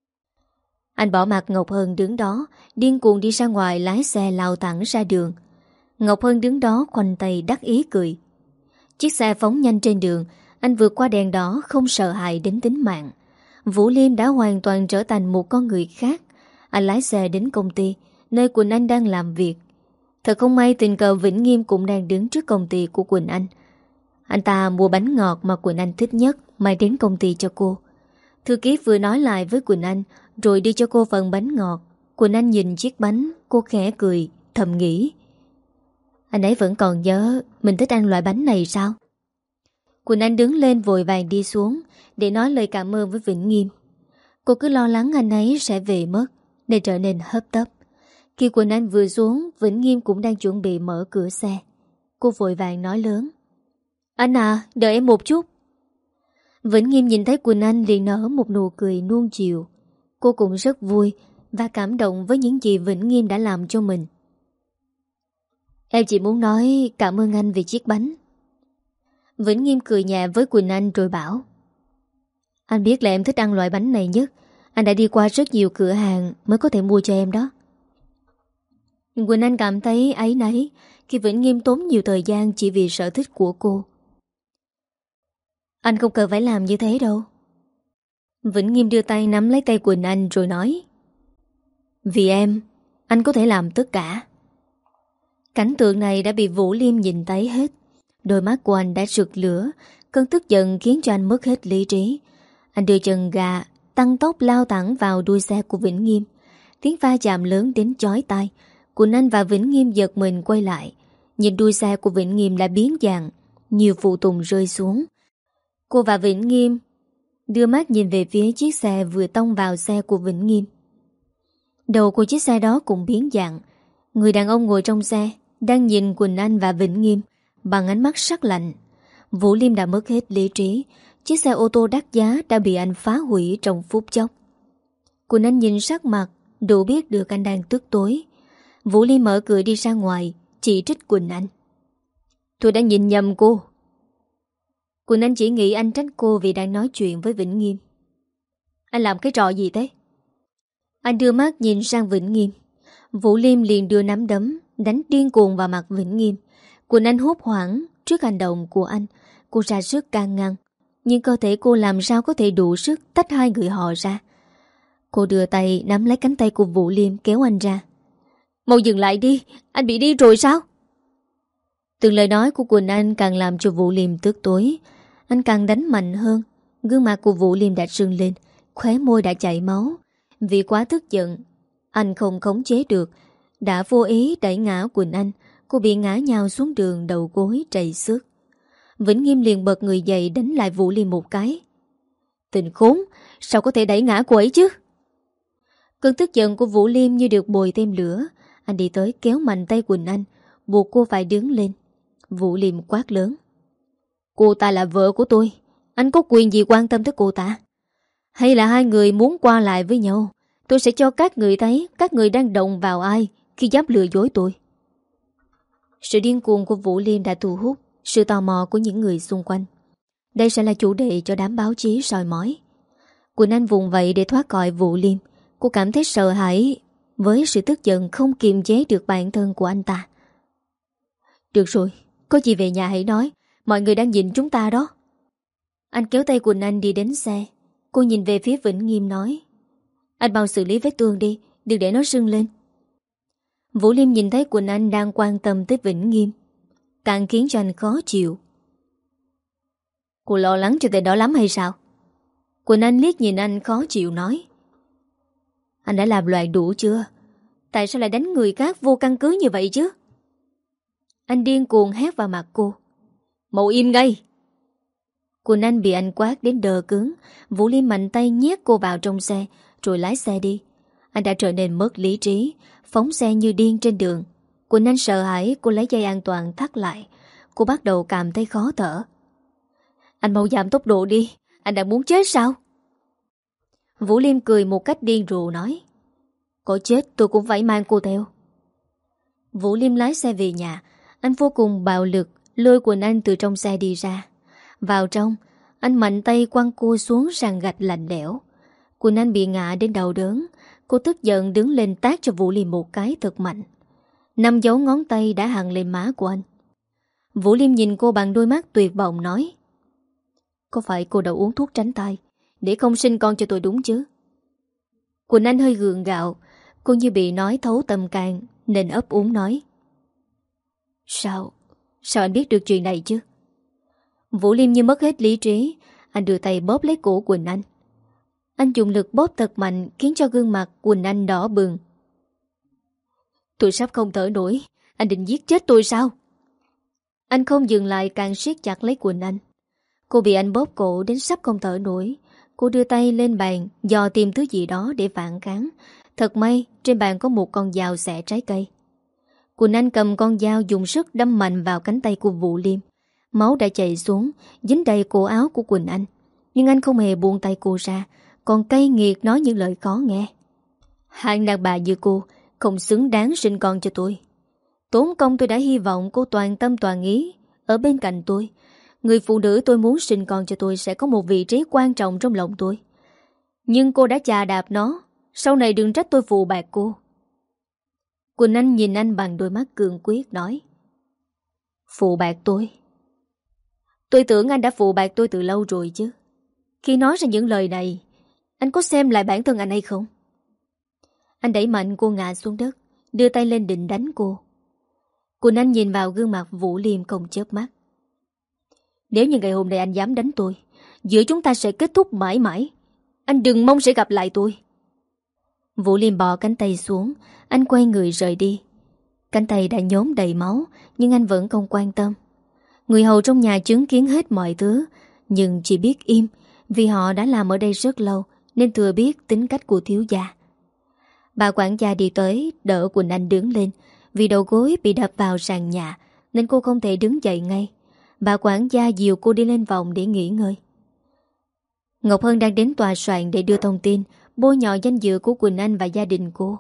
Anh bỏ mặc Ngọc Hân đứng đó, điên cuồng đi ra ngoài, lái xe lao thẳng ra đường. Ngọc Hân đứng đó khoanh tay đắc ý cười. Chiếc xe phóng nhanh trên đường. Anh vượt qua đèn đỏ không sợ hãi đến tính mạng. Vũ Liêm đã hoàn toàn trở thành một con người khác. Anh lái xe đến công ty, nơi Quỳnh Anh đang làm việc. Thật không may tình cờ Vĩnh Nghiêm cũng đang đứng trước công ty của Quỳnh Anh. Anh ta mua bánh ngọt mà Quỳnh Anh thích nhất, mang đến công ty cho cô. Thư ký vừa nói lại với Quỳnh Anh, rồi đi cho cô phần bánh ngọt. Quỳnh Anh nhìn chiếc bánh, cô khẽ cười, thầm nghĩ: Anh ấy vẫn còn nhớ mình thích ăn loại bánh này sao? Quỳnh Anh đứng lên vội vàng đi xuống để nói lời cảm ơn với Vĩnh Nghiêm. Cô cứ lo lắng anh ấy sẽ về mất nên trở nên hấp tấp. Khi Quỳnh Anh vừa xuống, Vĩnh Nghiêm cũng đang chuẩn bị mở cửa xe. Cô vội vàng nói lớn: Anh à, đợi em một chút. Vĩnh Nghiêm nhìn thấy Quỳnh Anh liền nở một nụ cười nuông chiều. Cô cũng rất vui và cảm động với những gì Vĩnh Nghiêm đã làm cho mình. Em chỉ muốn nói cảm ơn anh vì chiếc bánh. Vĩnh Nghiêm cười nhẹ với Quỳnh Anh rồi bảo: Anh biết là em thích ăn loại bánh này nhất. Anh đã đi qua rất nhiều cửa hàng mới có thể mua cho em đó. Quỳnh Anh cảm thấy áy náy khi Vĩnh Nghiêm tốn nhiều thời gian chỉ vì sở thích của cô. Anh không cần phải làm như thế đâu. Vĩnh Nghiêm đưa tay nắm lấy tay Quỳnh Anh rồi nói: Vì em, anh có thể làm tất cả. Cảnh tượng này đã bị Vũ Liêm nhìn thấy hết. Đôi mắt của anh đã rực lửa. Cơn tức giận khiến cho anh mất hết lý trí. Anh đưa chân gà tăng tốc lao thẳng vào đuôi xe của Vĩnh Nghiêm. Tiếng va chạm lớn đến chói tai. Quỳnh Anh và Vĩnh Nghiêm giật mình quay lại. Nhìn đuôi xe của Vĩnh Nghiêm đã biến dạng, nhiều phụ tùng rơi xuống. Cô và Vĩnh Nghiêm đưa mắt nhìn về phía chiếc xe vừa tông vào xe của Vĩnh Nghiêm. Đầu của chiếc xe đó cũng biến dạng. Người đàn ông ngồi trong xe đang nhìn Quỳnh Anh và Vĩnh Nghiêm bằng ánh mắt sắc lạnh. Vũ Liêm đã mất hết lý trí. Chiếc xe ô tô đắt giá đã bị anh phá hủy trong phút chốc. Quỳnh Anh nhìn sắc mặt, đủ biết được anh đang tức tối. Vũ Liêm mở cửa đi ra ngoài, chỉ trích Quỳnh Anh: Tôi đã nhìn nhầm cô. Quỳnh Anh chỉ nghĩ anh trách cô vì đang nói chuyện với Vĩnh Nghiêm. Anh làm cái trò gì thế? Anh đưa mắt nhìn sang Vĩnh Nghiêm. Vũ Liêm liền đưa nắm đấm đánh điên cuồng vào mặt Vĩnh Nghiêm. Quỳnh Anh hốt hoảng trước hành động của anh. Cô ra sức can ngăn, nhưng cơ thể cô làm sao có thể đủ sức tách hai người họ ra. Cô đưa tay nắm lấy cánh tay của Vũ Liêm kéo anh ra. Mau dừng lại đi, anh bị điên rồi sao? Từng lời nói của Quỳnh Anh càng làm cho Vũ Liêm tức tối. Anh càng đánh mạnh hơn. Gương mặt của Vũ Liêm đã sưng lên, khóe môi đã chảy máu. Vì quá tức giận, anh không khống chế được, đã vô ý đẩy ngã Quỳnh Anh. Cô bị ngã nhào xuống đường, đầu gối trầy xước. Vĩnh Nghiêm liền bật người dậy đánh lại Vũ Liêm một cái. Tình khốn, sao có thể đẩy ngã cô ấy chứ? Cơn tức giận của Vũ Liêm như được bồi thêm lửa. Anh đi tới kéo mạnh tay Quỳnh Anh, buộc cô phải đứng lên. Vũ Liêm quát lớn: Cô ta là vợ của tôi, anh có quyền gì quan tâm tới cô ta? Hay là hai người muốn qua lại với nhau? Tôi sẽ cho các người thấy các người đang động vào ai khi dám lừa dối tôi. Sự điên cuồng của Vũ Liêm đã thu hút sự tò mò của những người xung quanh. Đây sẽ là chủ đề cho đám báo chí soi mói. Quỳnh Anh vùng vẫy để thoát khỏi Vũ Liêm. Cô cảm thấy sợ hãi với sự tức giận không kiềm chế được bản thân của anh ta. Được rồi, có gì về nhà hãy nói. Mọi người đang nhìn chúng ta đó. Anh kéo tay Quỳnh Anh đi đến xe. Cô nhìn về phía Vĩnh Nghiêm nói: Anh mau xử lý vết thương đi, đừng để nó sưng lên. Vũ Liêm nhìn thấy Quỳnh Anh đang quan tâm tới Vĩnh Nghiêm, càng khiến cho anh khó chịu. Cô lo lắng cho tên đó lắm hay sao? Quỳnh Anh liếc nhìn anh khó chịu nói: Anh đã làm loạn đủ chưa? Tại sao lại đánh người khác vô căn cứ như vậy chứ? Anh điên cuồng hét vào mặt cô: Mau im ngay! Quỳnh Anh bị anh quát đến đờ cứng. Vũ Liêm mạnh tay nhét cô vào trong xe rồi lái xe đi. Anh đã trở nên mất lý trí, phóng xe như điên trên đường. Quỳnh Anh sợ hãi, cô lấy dây an toàn thắt lại. Cô bắt đầu cảm thấy khó thở. Anh mau giảm tốc độ đi, anh đang muốn chết sao? Vũ Liêm cười một cách điên rồ nói: Có chết tôi cũng phải mang cô theo. Vũ Liêm lái xe về nhà. Anh vô cùng bạo lực lôi Quỳnh Anh từ trong xe đi ra. Vào trong, anh mạnh tay quăng cô xuống sàn gạch lạnh lẽo. Quỳnh Anh bị ngã đến đau đớn. Cô tức giận đứng lên tát cho Vũ Liêm một cái thật mạnh. Năm dấu ngón tay đã hằn lên má của anh. Vũ Liêm nhìn cô bằng đôi mắt tuyệt vọng nói: Có phải cô đã uống thuốc tránh thai để không sinh con cho tôi đúng chứ? Quỳnh Anh hơi gượng gạo. Cô như bị nói thấu tâm can nên ấp úng nói: Sao? Sao anh biết được chuyện này chứ? Vũ Liêm như mất hết lý trí. Anh đưa tay bóp lấy cổ Quỳnh Anh. Anh dùng lực bóp thật mạnh khiến cho gương mặt Quỳnh Anh đỏ bừng. Tôi sắp không thở nổi. Anh định giết chết tôi sao? Anh không dừng lại càng siết chặt lấy Quỳnh Anh. Cô bị anh bóp cổ đến sắp không thở nổi. Cô đưa tay lên bàn dò tìm thứ gì đó để phản kháng. Thật may trên bàn có một con dao xẻ trái cây. Quỳnh Anh cầm con dao dùng sức đâm mạnh vào cánh tay của Vũ Liêm. Máu đã chảy xuống, dính đầy cổ áo của Quỳnh Anh. Nhưng anh không hề buông tay cô ra, còn cay nghiệt nói những lời khó nghe. Hạng đàn bà như cô không xứng đáng sinh con cho tôi. Tốn công tôi đã hy vọng cô toàn tâm toàn ý ở bên cạnh tôi. Người phụ nữ tôi muốn sinh con cho tôi sẽ có một vị trí quan trọng trong lòng tôi. Nhưng cô đã chà đạp nó. Sau này đừng trách tôi phụ bạc cô. Quỳnh Anh nhìn anh bằng đôi mắt cương quyết nói: Phụ bạc tôi? Tôi tưởng anh đã phụ bạc tôi từ lâu rồi chứ. Khi nói ra những lời này, anh có xem lại bản thân anh hay không? Anh đẩy mạnh cô ngã xuống đất, đưa tay lên định đánh cô. Quỳnh Anh nhìn vào gương mặt Vũ Liêm không chớp mắt. Nếu như ngày hôm nay anh dám đánh tôi, giữa chúng ta sẽ kết thúc mãi mãi. Anh đừng mong sẽ gặp lại tôi. Vũ Liêm bỏ cánh tay xuống. Anh quay người rời đi. Cánh tay đã nhốm đầy máu, nhưng anh vẫn không quan tâm. Người hầu trong nhà chứng kiến hết mọi thứ, nhưng chỉ biết im, vì họ đã làm ở đây rất lâu, nên thừa biết tính cách của thiếu gia. Bà quản gia đi tới đỡ Quỳnh Anh đứng lên. Vì đầu gối bị đập vào sàn nhà nên cô không thể đứng dậy ngay. Bà quản gia dìu cô đi lên phòng để nghỉ ngơi. Ngọc Hân đang đến tòa soạn để đưa thông tin bôi nhọ danh dự của Quỳnh Anh và gia đình cô.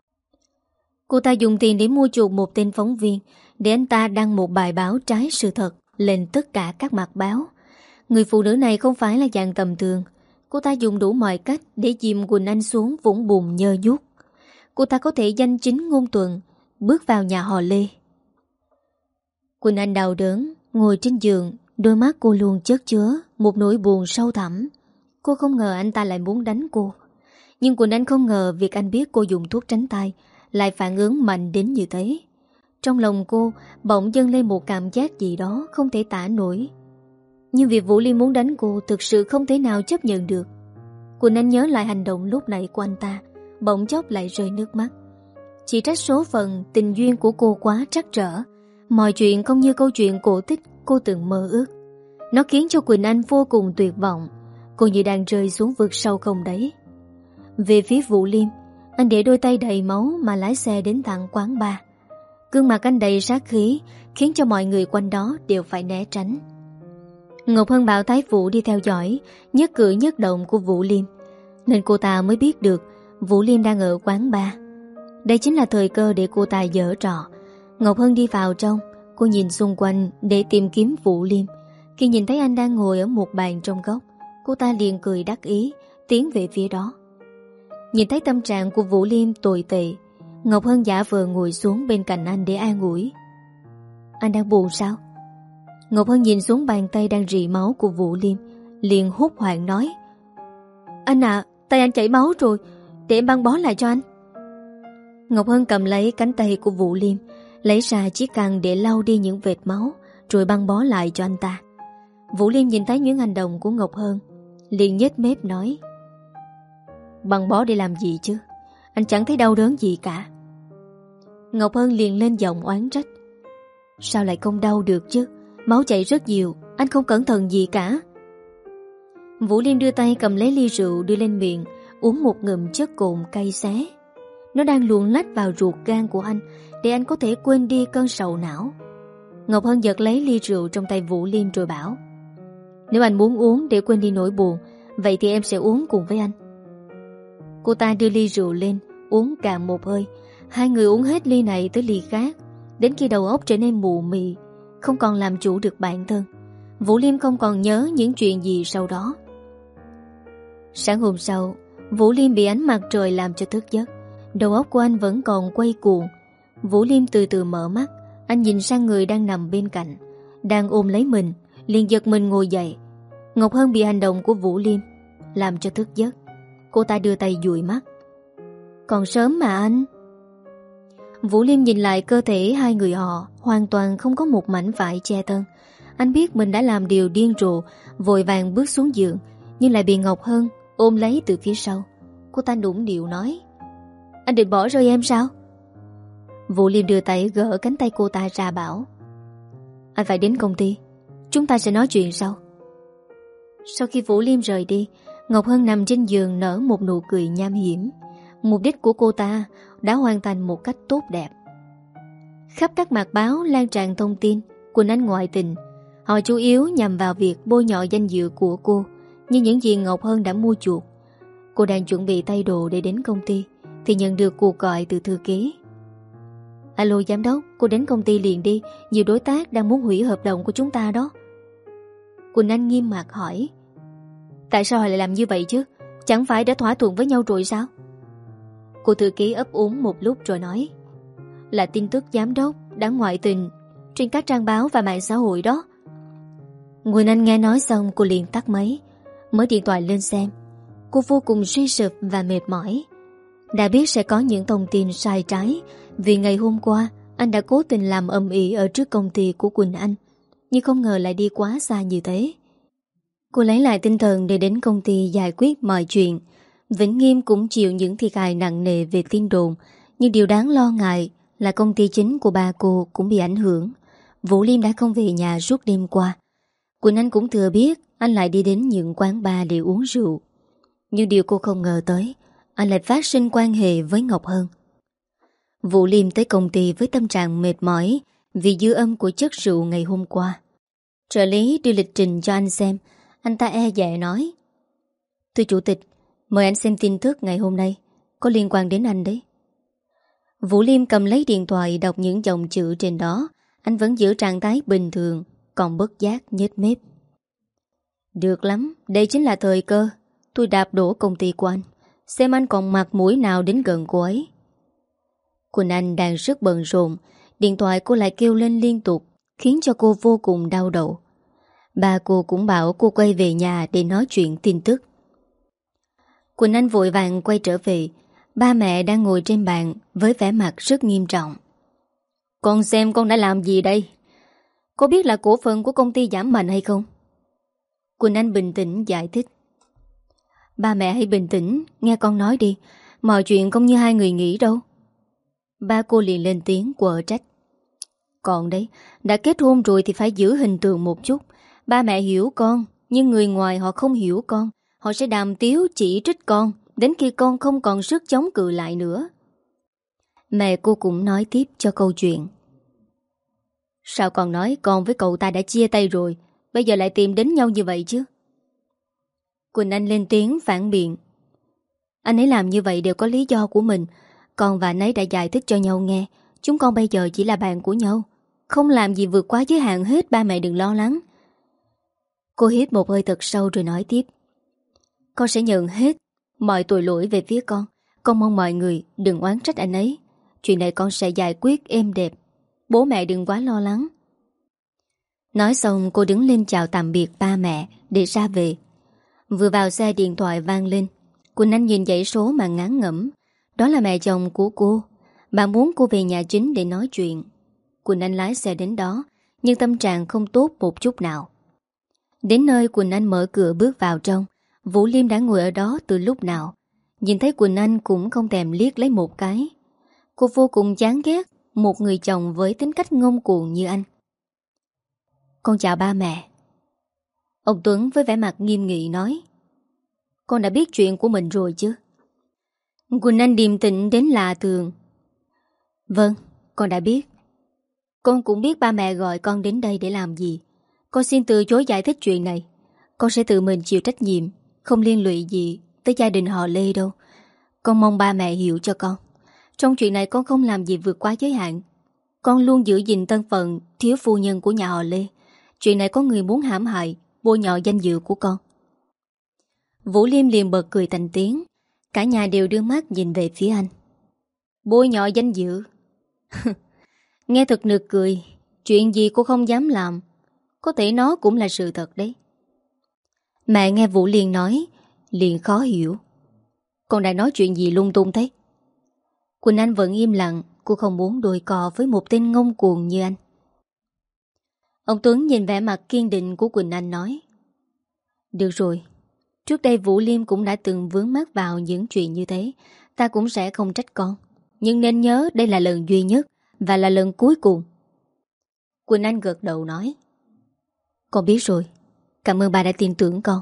Cô ta dùng tiền để mua chuộc một tên phóng viên để anh ta đăng một bài báo trái sự thật lên tất cả các mặt báo. Người phụ nữ này không phải là dạng tầm thường. Cô ta dùng đủ mọi cách để chìm Quỳnh Anh xuống vũng bùn nhơ nhuốc. Cô ta có thể danh chính ngôn thuận bước vào nhà họ Lê. Quỳnh Anh đau đớn ngồi trên giường, đôi mắt cô luôn chất chứa một nỗi buồn sâu thẳm. Cô không ngờ anh ta lại muốn đánh cô. Nhưng Quỳnh Anh không ngờ việc anh biết cô dùng thuốc tránh tai lại phản ứng mạnh đến như thế. Trong lòng cô bỗng dâng lên một cảm giác gì đó không thể tả nổi. Nhưng việc Vũ Liêm muốn đánh cô thực sự không thể nào chấp nhận được. Quỳnh Anh nhớ lại hành động lúc nãy của anh ta, bỗng chốc lại rơi nước mắt. Chỉ trách số phận tình duyên của cô quá trắc trở. Mọi chuyện không như câu chuyện cổ tích cô từng mơ ước. Nó khiến cho Quỳnh Anh vô cùng tuyệt vọng. Cô như đang rơi xuống vực sâu không đáy. Về phía Vũ Liêm, anh để đôi tay đầy máu mà lái xe đến thẳng quán bar. Gương mặt anh đầy sát khí khiến cho mọi người quanh đó đều phải né tránh. Ngọc Hân bảo Thái Vũ đi theo dõi nhất cử nhất động của Vũ Liêm, nên cô ta mới biết được Vũ Liêm đang ở quán bar. Đây chính là thời cơ để cô ta giở trò. Ngọc Hân đi vào trong. Cô nhìn xung quanh để tìm kiếm Vũ Liêm. Khi nhìn thấy anh đang ngồi ở một bàn trong góc, cô ta liền cười đắc ý tiến về phía đó. Nhìn thấy tâm trạng của Vũ Liêm tồi tệ, Ngọc Hân giả vờ ngồi xuống bên cạnh anh để an ủi. Anh đang buồn sao? Ngọc Hân nhìn xuống bàn tay đang rỉ máu của Vũ Liêm, liền hốt hoảng nói: Anh à, tay anh chảy máu rồi, để em băng bó lại cho anh. Ngọc Hân cầm lấy cánh tay của Vũ Liêm, lấy ra chiếc khăn để lau đi những vệt máu, rồi băng bó lại cho anh ta. Vũ Liêm nhìn thấy những hành động của Ngọc Hân, liền nhếch mép nói: Băng bó để làm gì chứ? Anh chẳng thấy đau đớn gì cả. Ngọc Hân liền lên giọng oán trách: Sao lại không đau được chứ? Máu chảy rất nhiều, anh không cẩn thận gì cả. Vũ Liêm đưa tay cầm lấy ly rượu đưa lên miệng, uống một ngụm chất cồn cay xé. Nó đang luồn lách vào ruột gan của anh để anh có thể quên đi cơn sầu não. Ngọc Hân giật lấy ly rượu trong tay Vũ Liêm rồi bảo: Nếu anh muốn uống để quên đi nỗi buồn, vậy thì em sẽ uống cùng với anh. Cô ta đưa ly rượu lên, uống cạn một hơi. Hai người uống hết ly này tới ly khác, đến khi đầu óc trở nên mù mị, không còn làm chủ được bản thân. Vũ Liêm không còn nhớ những chuyện gì sau đó. Sáng hôm sau, Vũ Liêm bị ánh mặt trời làm cho thức giấc. Đầu óc của anh vẫn còn quay cuồng. Vũ Liêm từ từ mở mắt. Anh nhìn sang người đang nằm bên cạnh, đang ôm lấy mình, liền giật mình ngồi dậy. Ngọc Hân bị hành động của Vũ Liêm làm cho thức giấc. Cô ta đưa tay dụi mắt: Còn sớm mà anh. Vũ Liêm nhìn lại cơ thể hai người họ, hoàn toàn không có một mảnh vải che thân. Anh biết mình đã làm điều điên rồ, vội vàng bước xuống giường, nhưng lại bị Ngọc Hân ôm lấy từ phía sau. Cô ta nũng nịu nói: Anh định bỏ rơi em sao? Vũ Liêm đưa tay gỡ cánh tay cô ta ra bảo: Anh phải đến công ty, chúng ta sẽ nói chuyện sau. Sau khi Vũ Liêm rời đi, Ngọc Hân nằm trên giường nở một nụ cười nham hiểm. Mục đích của cô ta đã hoàn thành một cách tốt đẹp. Khắp các mặt báo lan tràn thông tin Quỳnh Anh ngoại tình. Họ chủ yếu nhằm vào việc bôi nhọ danh dự của cô, như những gì Ngọc Hân đã mua chuộc. Cô đang chuẩn bị thay đồ để đến công ty thì nhận được cuộc gọi từ thư ký. Alo giám đốc, cô đến công ty liền đi, nhiều đối tác đang muốn hủy hợp đồng của chúng ta đó. Quỳnh Anh nghiêm mặt hỏi, tại sao họ lại làm như vậy chứ? Chẳng phải đã thỏa thuận với nhau rồi sao? Cô thư ký ấp úng một lúc rồi nói, là tin tức giám đốc đã ngoại tình trên các trang báo và mạng xã hội đó. Quỳnh Anh nghe nói xong cô liền tắt máy, mở điện thoại lên xem. Cô vô cùng suy sụp và mệt mỏi. Đã biết sẽ có những thông tin sai trái vì ngày hôm qua anh đã cố tình làm ầm ĩ ở trước công ty của Quỳnh Anh, nhưng không ngờ lại đi quá xa như thế. Cô lấy lại tinh thần để đến công ty giải quyết mọi chuyện. Vĩnh Nghiêm cũng chịu những thiệt hại nặng nề về tin đồn, nhưng điều đáng lo ngại là công ty chính của ba cô cũng bị ảnh hưởng. Vũ Liêm đã không về nhà suốt đêm qua. Quỳnh Anh cũng thừa biết anh lại đi đến những quán bar để uống rượu. Nhưng điều cô không ngờ tới, anh lại phát sinh quan hệ với Ngọc Hân. Vũ Liêm tới công ty với tâm trạng mệt mỏi vì dư âm của chất rượu ngày hôm qua. Trợ lý đưa lịch trình cho anh xem. Anh ta e dè nói, thưa chủ tịch, mời anh xem tin tức ngày hôm nay, có liên quan đến anh đấy. Vũ Liêm cầm lấy điện thoại đọc những dòng chữ trên đó. Anh vẫn giữ trạng thái bình thường, còn bất giác nhếch mép. Được lắm, đây chính là thời cơ. Tôi đạp đổ công ty của anh, xem anh còn mặt mũi nào đến gần cô ấy. Quỳnh Anh đang rất bận rộn, điện thoại cô lại kêu lên liên tục, khiến cho cô vô cùng đau đầu. Ba cô cũng bảo cô quay về nhà để nói chuyện tin tức. Quỳnh Anh vội vàng quay trở về. Ba mẹ đang ngồi trên bàn với vẻ mặt rất nghiêm trọng. Con xem con đã làm gì đây? Cô biết là cổ phần của công ty giảm mạnh hay không? Quỳnh Anh bình tĩnh giải thích. Ba mẹ hãy bình tĩnh, nghe con nói đi. Mọi chuyện không như hai người nghĩ đâu. Ba cô liền lên tiếng quở trách. Còn đấy, đã kết hôn rồi thì phải giữ hình tượng một chút. Ba mẹ hiểu con, nhưng người ngoài họ không hiểu con. Họ sẽ đàm tiếu chỉ trích con, đến khi con không còn sức chống cự lại nữa. Mẹ cô cũng nói tiếp cho câu chuyện. Sao con nói con với cậu ta đã chia tay rồi, bây giờ lại tìm đến nhau như vậy chứ? Quỳnh Anh lên tiếng phản biện. Anh ấy làm như vậy đều có lý do của mình. Con và anh ấy đã giải thích cho nhau nghe. Chúng con bây giờ chỉ là bạn của nhau, không làm gì vượt quá giới hạn hết. Ba mẹ đừng lo lắng. Cô hít một hơi thật sâu rồi nói tiếp. Con sẽ nhận hết mọi tội lỗi về phía con. Con mong mọi người đừng oán trách anh ấy. Chuyện này con sẽ giải quyết êm đẹp. Bố mẹ đừng quá lo lắng. Nói xong cô đứng lên chào tạm biệt ba mẹ để ra về. Vừa vào xe điện thoại vang lên. Quỳnh Anh nhìn dãy số mà ngán ngẩm. Đó là mẹ chồng của cô. Bà muốn cô về nhà chính để nói chuyện. Quỳnh Anh lái xe đến đó, nhưng tâm trạng không tốt một chút nào. Đến nơi Quỳnh Anh mở cửa bước vào trong. Vũ Liêm đã ngồi ở đó từ lúc nào. Nhìn thấy Quỳnh Anh cũng không thèm liếc lấy một cái. Cô vô cùng chán ghét một người chồng với tính cách ngông cuồng như anh. Con chào ba mẹ. Ông Tuấn với vẻ mặt nghiêm nghị nói. Con đã biết chuyện của mình rồi chứ? Quỳnh Anh điềm tĩnh đến lạ thường. Vâng, con đã biết. Con cũng biết ba mẹ gọi con đến đây để làm gì. Con xin từ chối giải thích chuyện này. Con sẽ tự mình chịu trách nhiệm, không liên lụy gì tới gia đình họ Lê đâu. Con mong ba mẹ hiểu cho con. Trong chuyện này con không làm gì vượt quá giới hạn. Con luôn giữ gìn thân phận thiếu phu nhân của nhà họ Lê. Chuyện này có người muốn hãm hại, bôi nhọ danh dự của con. Vũ Liêm liền bật cười thành tiếng. Cả nhà đều đưa mắt nhìn về phía anh. Bôi nhọ danh dự? Nghe thật nực cười. Chuyện gì cô không dám làm, có thể nó cũng là sự thật đấy. Mẹ nghe Vũ liền nói, liền khó hiểu. Con đã nói chuyện gì lung tung thế? Quỳnh Anh vẫn im lặng. Cô không muốn đôi cò với một tên ngông cuồng như anh. Ông Tuấn nhìn vẻ mặt kiên định của Quỳnh Anh nói. Được rồi, trước đây Vũ Liêm cũng đã từng vướng mắc vào những chuyện như thế. Ta cũng sẽ không trách con. Nhưng nên nhớ đây là lần duy nhất và là lần cuối cùng. Quỳnh Anh gật đầu nói. Con biết rồi. Cảm ơn bà đã tin tưởng con.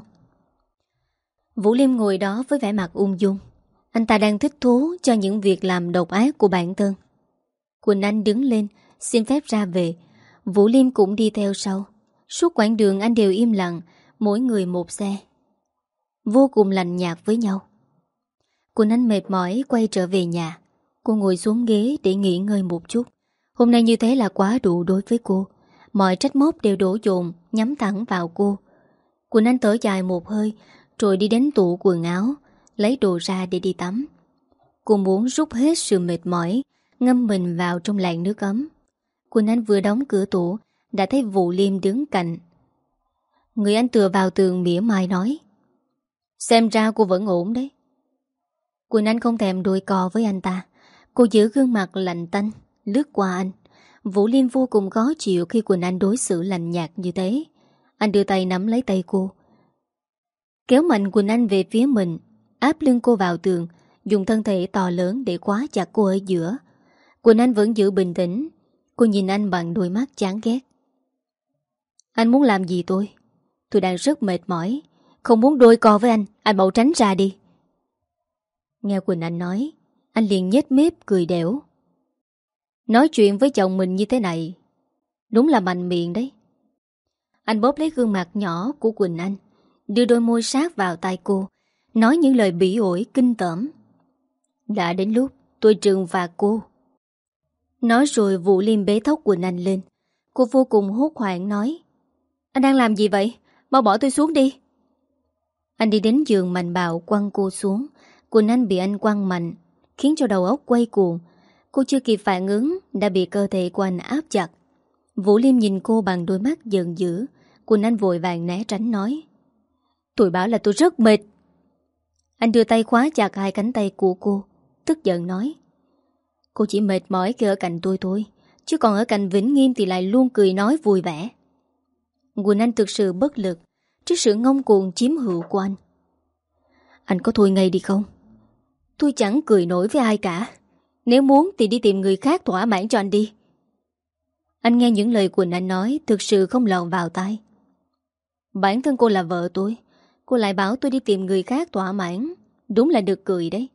Vũ Liêm ngồi đó với vẻ mặt ung dung. Anh ta đang thích thú cho những việc làm độc ác của bản thân. Quỳnh Anh đứng lên, xin phép ra về. Vũ Liêm cũng đi theo sau. Suốt quãng đường anh đều im lặng, mỗi người một xe, vô cùng lạnh nhạt với nhau. Quỳnh Anh mệt mỏi quay trở về nhà. Cô ngồi xuống ghế để nghỉ ngơi một chút. Hôm nay như thế là quá đủ đối với cô. Mọi trách móc đều đổ dồn nhắm thẳng vào cô. Quỳnh Anh thở dài một hơi, rồi đi đến tủ quần áo, lấy đồ ra để đi tắm. Cô muốn rút hết sự mệt mỏi, ngâm mình vào trong làn nước ấm. Quỳnh Anh vừa đóng cửa tủ, đã thấy Vũ Liêm đứng cạnh. Người anh tựa vào tường mỉa mai nói: Xem ra cô vẫn ổn đấy. Quỳnh Anh không thèm đôi co với anh ta. Cô giữ gương mặt lạnh tanh, lướt qua anh. Vũ Liêm vô cùng khó chịu khi Quỳnh Anh đối xử lạnh nhạt như thế. Anh đưa tay nắm lấy tay cô, kéo mạnh Quỳnh Anh về phía mình, áp lưng cô vào tường, dùng thân thể to lớn để khóa chặt cô ở giữa. Quỳnh Anh vẫn giữ bình tĩnh. Cô nhìn anh bằng đôi mắt chán ghét. Anh muốn làm gì tôi? Tôi đang rất mệt mỏi, không muốn đôi co với anh. Anh mau tránh ra đi. Nghe Quỳnh Anh nói, anh liền nhếch mép cười đẻo. Nói chuyện với chồng mình như thế này đúng là mạnh miệng đấy. Anh bóp lấy gương mặt nhỏ của Quỳnh Anh, đưa đôi môi sát vào tai cô, nói những lời bỉ ổi kinh tởm. Đã đến lúc tôi trừng phạt cô. Nói rồi Vũ Liêm bế tóc Quỳnh Anh lên. Cô vô cùng hốt hoảng nói: Anh đang làm gì vậy? Mau bỏ tôi xuống đi. Anh đi đến giường mạnh bạo quăng cô xuống. Quỳnh Anh bị anh quăng mạnh, khiến cho đầu óc quay cuồng. Cô chưa kịp phản ứng đã bị cơ thể của anh áp chặt. Vũ Liêm nhìn cô bằng đôi mắt giận dữ. Quỳnh Anh vội vàng né tránh nói: Tôi bảo là tôi rất mệt. Anh đưa tay khóa chặt hai cánh tay của cô, tức giận nói: Cô chỉ mệt mỏi khi ở cạnh tôi thôi, chứ còn ở cạnh Vĩnh Nghiêm thì lại luôn cười nói vui vẻ. Quỳnh Anh thực sự bất lực trước sự ngông cuồng chiếm hữu của anh. Anh có thôi ngay đi không? Tôi chẳng cười nổi với ai cả. Nếu muốn thì đi tìm người khác thỏa mãn cho anh đi. Anh nghe những lời Quỳnh Anh nói thực sự không lọt vào tai. Bản thân cô là vợ tôi, cô lại bảo tôi đi tìm người khác thỏa mãn. Đúng là được cười đấy.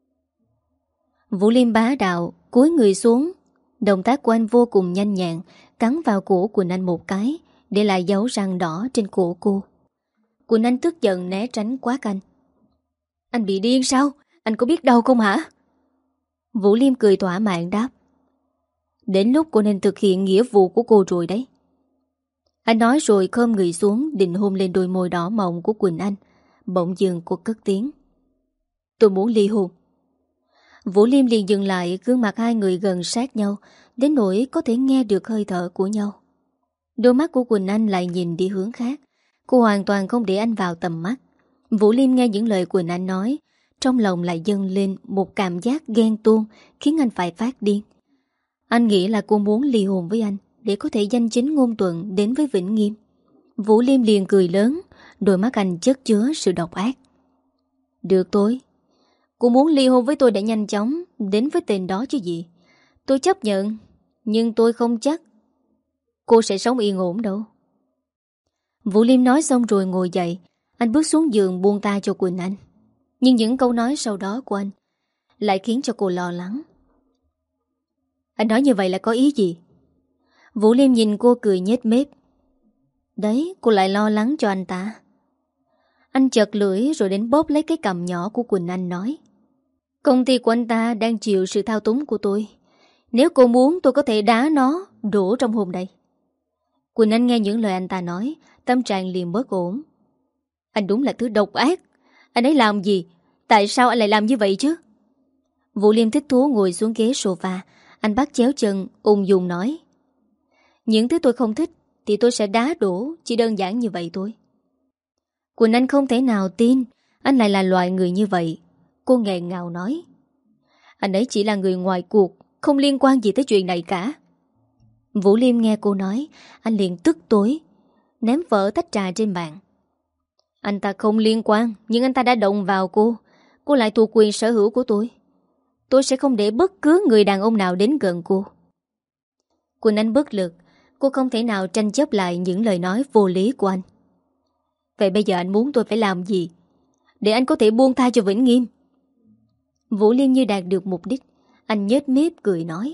Vũ Liêm bá đạo cúi người xuống. Động tác của anh vô cùng nhanh nhẹn, cắn vào cổ Quỳnh Anh một cái, để lại dấu răng đỏ trên cổ cô. Quỳnh Anh tức giận né tránh quát anh: Anh bị điên sao? Anh có biết đâu không hả? Vũ Liêm cười thỏa mãn đáp: Đến lúc cô nên thực hiện nghĩa vụ của cô rồi đấy. Anh nói rồi khom người xuống định hôn lên đôi môi đỏ mọng của Quỳnh Anh. Bỗng dưng cô cất tiếng: Tôi muốn ly hôn. Vũ Liêm liền dừng lại, gương mặt hai người gần sát nhau, đến nỗi có thể nghe được hơi thở của nhau. Đôi mắt của Quỳnh Anh lại nhìn đi hướng khác. Cô hoàn toàn không để anh vào tầm mắt. Vũ Liêm nghe những lời Quỳnh Anh nói, trong lòng lại dâng lên một cảm giác ghen tuông, khiến anh phải phát điên. Anh nghĩ là cô muốn ly hôn với anh để có thể danh chính ngôn thuận đến với Vĩnh Nghiêm. Vũ Liêm liền cười lớn, đôi mắt anh chất chứa sự độc ác. Được thôi, cô muốn ly hôn với tôi để nhanh chóng đến với tên đó chứ gì. Tôi chấp nhận, nhưng tôi không chắc cô sẽ sống yên ổn đâu. Vũ Liêm nói xong rồi ngồi dậy. Anh bước xuống giường buông tay cho Quỳnh Anh. Nhưng những câu nói sau đó của anh lại khiến cho cô lo lắng. Anh nói như vậy là có ý gì? Vũ Liêm nhìn cô cười nhếch mép. Đấy, cô lại lo lắng cho anh ta. Anh chợt lưỡi rồi đến bóp lấy cái cằm nhỏ của Quỳnh Anh nói: Công ty của anh ta đang chịu sự thao túng của tôi. Nếu cô muốn tôi có thể đá nó đổ trong hôm đây. Quỳnh Anh nghe những lời anh ta nói, tâm trạng liền bất ổn. Anh đúng là thứ độc ác. Anh ấy làm gì? Tại sao anh lại làm như vậy chứ? Vũ Liêm thích thú ngồi xuống ghế sofa. Anh bắt chéo chân, ung dung nói: Những thứ tôi không thích thì tôi sẽ đá đổ, chỉ đơn giản như vậy thôi. Quỳnh Anh không thể nào tin anh lại là loại người như vậy. Cô nghẹn ngào nói: Anh ấy chỉ là người ngoài cuộc, không liên quan gì tới chuyện này cả. Vũ Liêm nghe cô nói, anh liền tức tối, ném vỡ tách trà trên bàn. Anh ta không liên quan, nhưng anh ta đã động vào cô. Cô lại thuộc quyền sở hữu của tôi. Tôi sẽ không để bất cứ người đàn ông nào đến gần cô. Quỳnh Anh bất lực. Cô không thể nào tranh chấp lại những lời nói vô lý của anh. Vậy bây giờ anh muốn tôi phải làm gì để anh có thể buông tha cho Vĩnh Nghiêm? Vũ Liêm như đạt được mục đích. Anh nhếch mép cười nói: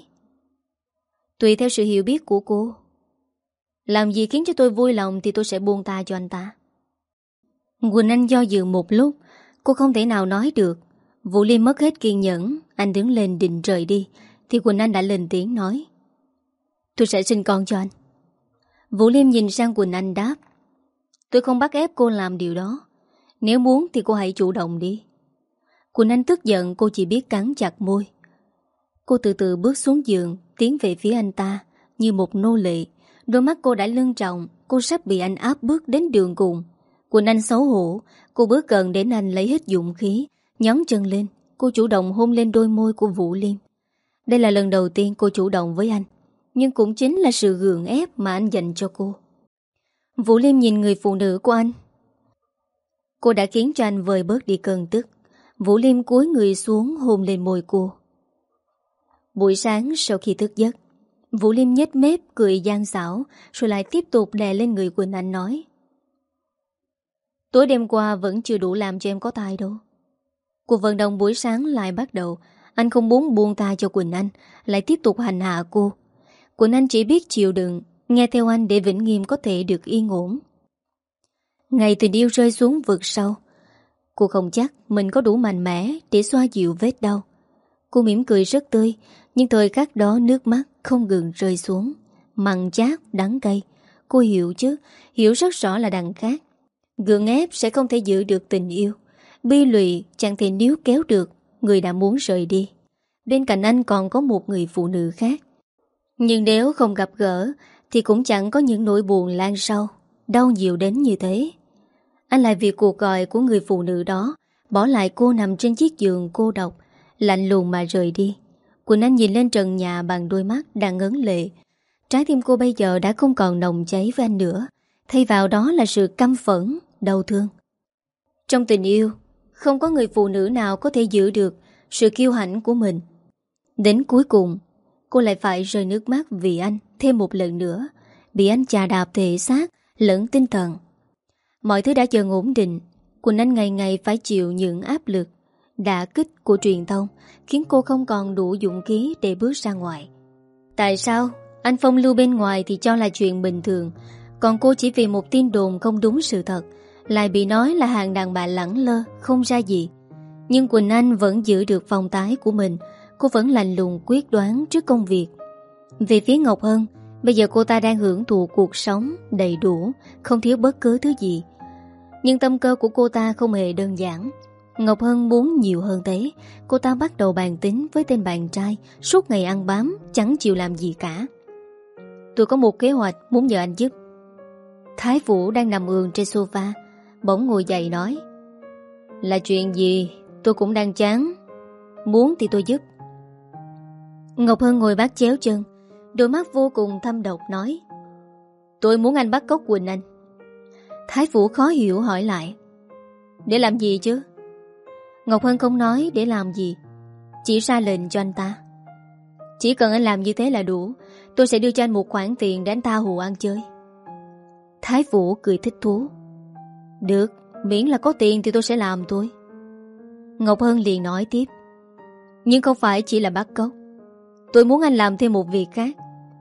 Tùy theo sự hiểu biết của cô. Làm gì khiến cho tôi vui lòng thì tôi sẽ buông tha cho anh ta. Quỳnh Anh do dự một lúc. Cô không thể nào nói được. Vũ Liêm mất hết kiên nhẫn. Anh đứng lên định rời đi thì Quỳnh Anh đã lên tiếng nói: Tôi sẽ sinh con cho anh. Vũ Liêm nhìn sang Quỳnh Anh đáp: Tôi không bắt ép cô làm điều đó. Nếu muốn thì cô hãy chủ động đi. Quỳnh Anh tức giận, cô chỉ biết cắn chặt môi. Cô từ từ bước xuống giường, tiến về phía anh ta như một nô lệ. Đôi mắt cô đã lưng trọng, cô sắp bị anh áp bước đến đường cùng. Quỳnh Anh xấu hổ, cô bước gần đến anh lấy hết dũng khí, nhón chân lên. Cô chủ động hôn lên đôi môi của Vũ Liêm. Đây là lần đầu tiên cô chủ động với anh, nhưng cũng chính là sự gượng ép mà anh dành cho cô. Vũ Liêm nhìn người phụ nữ của anh. Cô đã khiến cho anh vơi bớt đi cơn tức. Vũ Liêm cúi người xuống hôn lên môi cô. Buổi sáng sau khi thức giấc, Vũ Liêm nhếch mép cười gian xảo, rồi lại tiếp tục đè lên người Quỳnh Anh nói: Tối đêm qua vẫn chưa đủ làm cho em có thai đâu. Cuộc vận động buổi sáng lại bắt đầu. Anh không muốn buông tha cho Quỳnh Anh, lại tiếp tục hành hạ cô. Quỳnh Anh chỉ biết chịu đựng, nghe theo anh để Vĩnh Nghiêm có thể được yên ổn. Ngày tình yêu rơi xuống vực sâu, cô không chắc mình có đủ mạnh mẽ để xoa dịu vết đau. Cô mỉm cười rất tươi, nhưng thời khắc đó nước mắt không ngừng rơi xuống. Mặn chát, đắng cay. Cô hiểu chứ, hiểu rất rõ là đằng khác. Gượng ép sẽ không thể giữ được tình yêu. Bi lụy chẳng thể níu kéo được người đã muốn rời đi. Bên cạnh anh còn có một người phụ nữ khác. Nhưng nếu không gặp gỡ thì cũng chẳng có những nỗi buồn lan sâu, đau nhiều đến như thế. Anh lại vì cuộc gọi của người phụ nữ đó bỏ lại cô nằm trên chiếc giường cô độc, lạnh lùng mà rời đi. Quỳnh Anh nhìn lên trần nhà bằng đôi mắt đang ngấn lệ. Trái tim cô bây giờ đã không còn nồng cháy với anh nữa, thay vào đó là sự căm phẫn, đau thương. Trong tình yêu, không có người phụ nữ nào có thể giữ được sự kiêu hãnh của mình. Đến cuối cùng, cô lại phải rơi nước mắt vì anh thêm một lần nữa, bị anh chà đạp thể xác lẫn tinh thần. Mọi thứ đã dần ổn định. Quỳnh Anh ngày ngày phải chịu những áp lực, đả kích của truyền thông, khiến cô không còn đủ dũng khí để bước ra ngoài. Tại sao anh phong lưu bên ngoài thì cho là chuyện bình thường, còn cô chỉ vì một tin đồn không đúng sự thật lại bị nói là hàng đàn bà lẳng lơ, không ra gì. Nhưng Quỳnh Anh vẫn giữ được phong thái của mình. Cô vẫn lạnh lùng quyết đoán trước công việc. Về phía Ngọc Hân, bây giờ cô ta đang hưởng thụ cuộc sống đầy đủ, không thiếu bất cứ thứ gì. Nhưng tâm cơ của cô ta không hề đơn giản. Ngọc Hân muốn nhiều hơn thế. Cô ta bắt đầu bàn tính với tên bạn trai, suốt ngày ăn bám, chẳng chịu làm gì cả. Tôi có một kế hoạch muốn nhờ anh giúp. Thái Vũ đang nằm ườn trên sofa, bỗng ngồi dậy nói: Là chuyện gì? Tôi cũng đang chán. Muốn thì tôi giúp. Ngọc Hân ngồi bắt chéo chân, đôi mắt vô cùng thâm độc nói: Tôi muốn anh bắt cóc Quỳnh Anh. Thái Vũ khó hiểu hỏi lại: Để làm gì chứ? Ngọc Hân không nói để làm gì, chỉ ra lệnh cho anh ta. Chỉ cần anh làm như thế là đủ. Tôi sẽ đưa cho anh một khoản tiền để anh tha hồ ăn chơi. Thái Vũ cười thích thú: Được, miễn là có tiền thì tôi sẽ làm thôi. Ngọc Hân liền nói tiếp: Nhưng không phải chỉ là bắt cóc. Tôi muốn anh làm thêm một việc khác.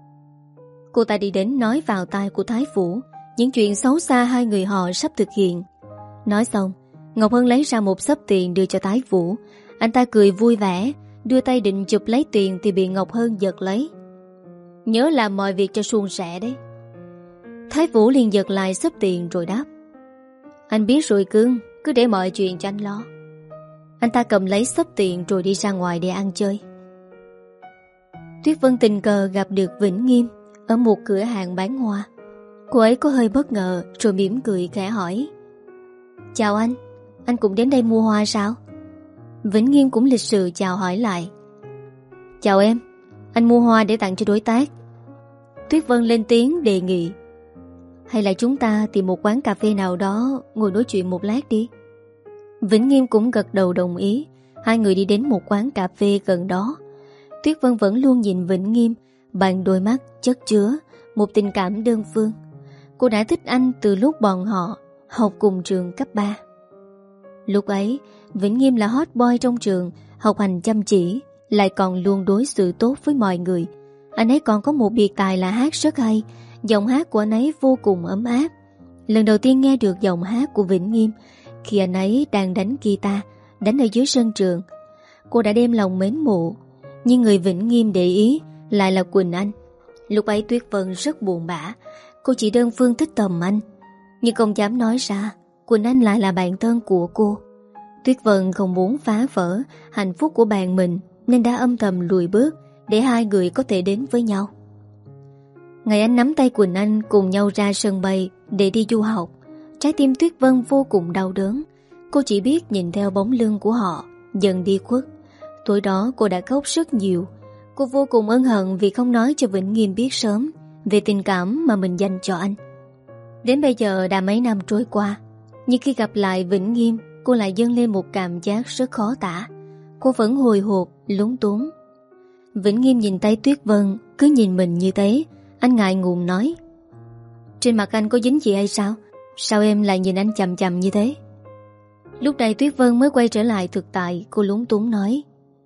Cô ta đi đến nói vào tai của Thái Vũ những chuyện xấu xa hai người họ sắp thực hiện. Nói xong, Ngọc Hân lấy ra một xấp tiền đưa cho Thái Vũ. Anh ta cười vui vẻ, đưa tay định chụp lấy tiền thì bị Ngọc Hân giật lấy. Nhớ làm mọi việc cho suôn sẻ đấy. Thái Vũ liền giật lại xấp tiền rồi đáp: Anh biết rồi cưng, cứ để mọi chuyện cho anh lo. Anh ta cầm lấy xấp tiền rồi đi ra ngoài để ăn chơi. Tuyết Vân tình cờ gặp được Vĩnh Nghiêm ở một cửa hàng bán hoa. Cô ấy có hơi bất ngờ rồi mỉm cười khẽ hỏi: Chào anh, anh cũng đến đây mua hoa sao? Vĩnh Nghiêm cũng lịch sự chào hỏi lại: Chào em, anh mua hoa để tặng cho đối tác. Tuyết Vân lên tiếng đề nghị: Hay là chúng ta tìm một quán cà phê nào đó ngồi nói chuyện một lát đi. Vĩnh Nghiêm cũng gật đầu đồng ý. Hai người đi đến một quán cà phê gần đó. Tuyết Vân vẫn luôn nhìn Vĩnh Nghiêm bằng đôi mắt chất chứa một tình cảm đơn phương. Cô đã thích anh từ lúc bọn họ học cùng trường cấp ba. Lúc ấy, Vĩnh Nghiêm là hot boy trong trường, học hành chăm chỉ, lại còn luôn đối xử tốt với mọi người. Anh ấy còn có một biệt tài là hát rất hay. Giọng hát của anh ấy vô cùng ấm áp. Lần đầu tiên nghe được giọng hát của Vĩnh Nghiêm khi anh ấy đang đánh guitar, đánh ở dưới sân trường. cô đã đem lòng mến mộ. Nhưng người Vĩnh Nghiêm để ý lại là Quỳnh Anh. Lúc ấy Tuyết Vân rất buồn bã. Cô chỉ đơn phương thích Tầm Anh, nhưng không dám nói ra Quỳnh Anh lại là bạn thân của cô. Tuyết Vân không muốn phá vỡ hạnh phúc của bạn mình, nên đã âm thầm lùi bước để hai người có thể đến với nhau. Ngày anh nắm tay Quỳnh Anh cùng nhau ra sân bay để đi du học, trái tim Tuyết Vân vô cùng đau đớn. Cô chỉ biết nhìn theo bóng lưng của họ dần đi khuất. Tối đó cô đã khóc rất nhiều. Cô vô cùng ân hận vì không nói cho Vĩnh Nghiêm biết sớm về tình cảm mà mình dành cho anh. Đến bây giờ đã mấy năm trôi qua, nhưng khi gặp lại Vĩnh Nghiêm, cô lại dâng lên một cảm giác rất khó tả. Cô vẫn hồi hộp, lúng túng. Vĩnh Nghiêm nhìn thấy Tuyết Vân cứ nhìn mình như thế. Anh ngại ngùng nói: trên mặt anh có dính gì hay sao? Sao em lại nhìn anh chằm chằm như thế? Lúc này Tuyết Vân mới quay trở lại thực tại. Cô lúng túng nói: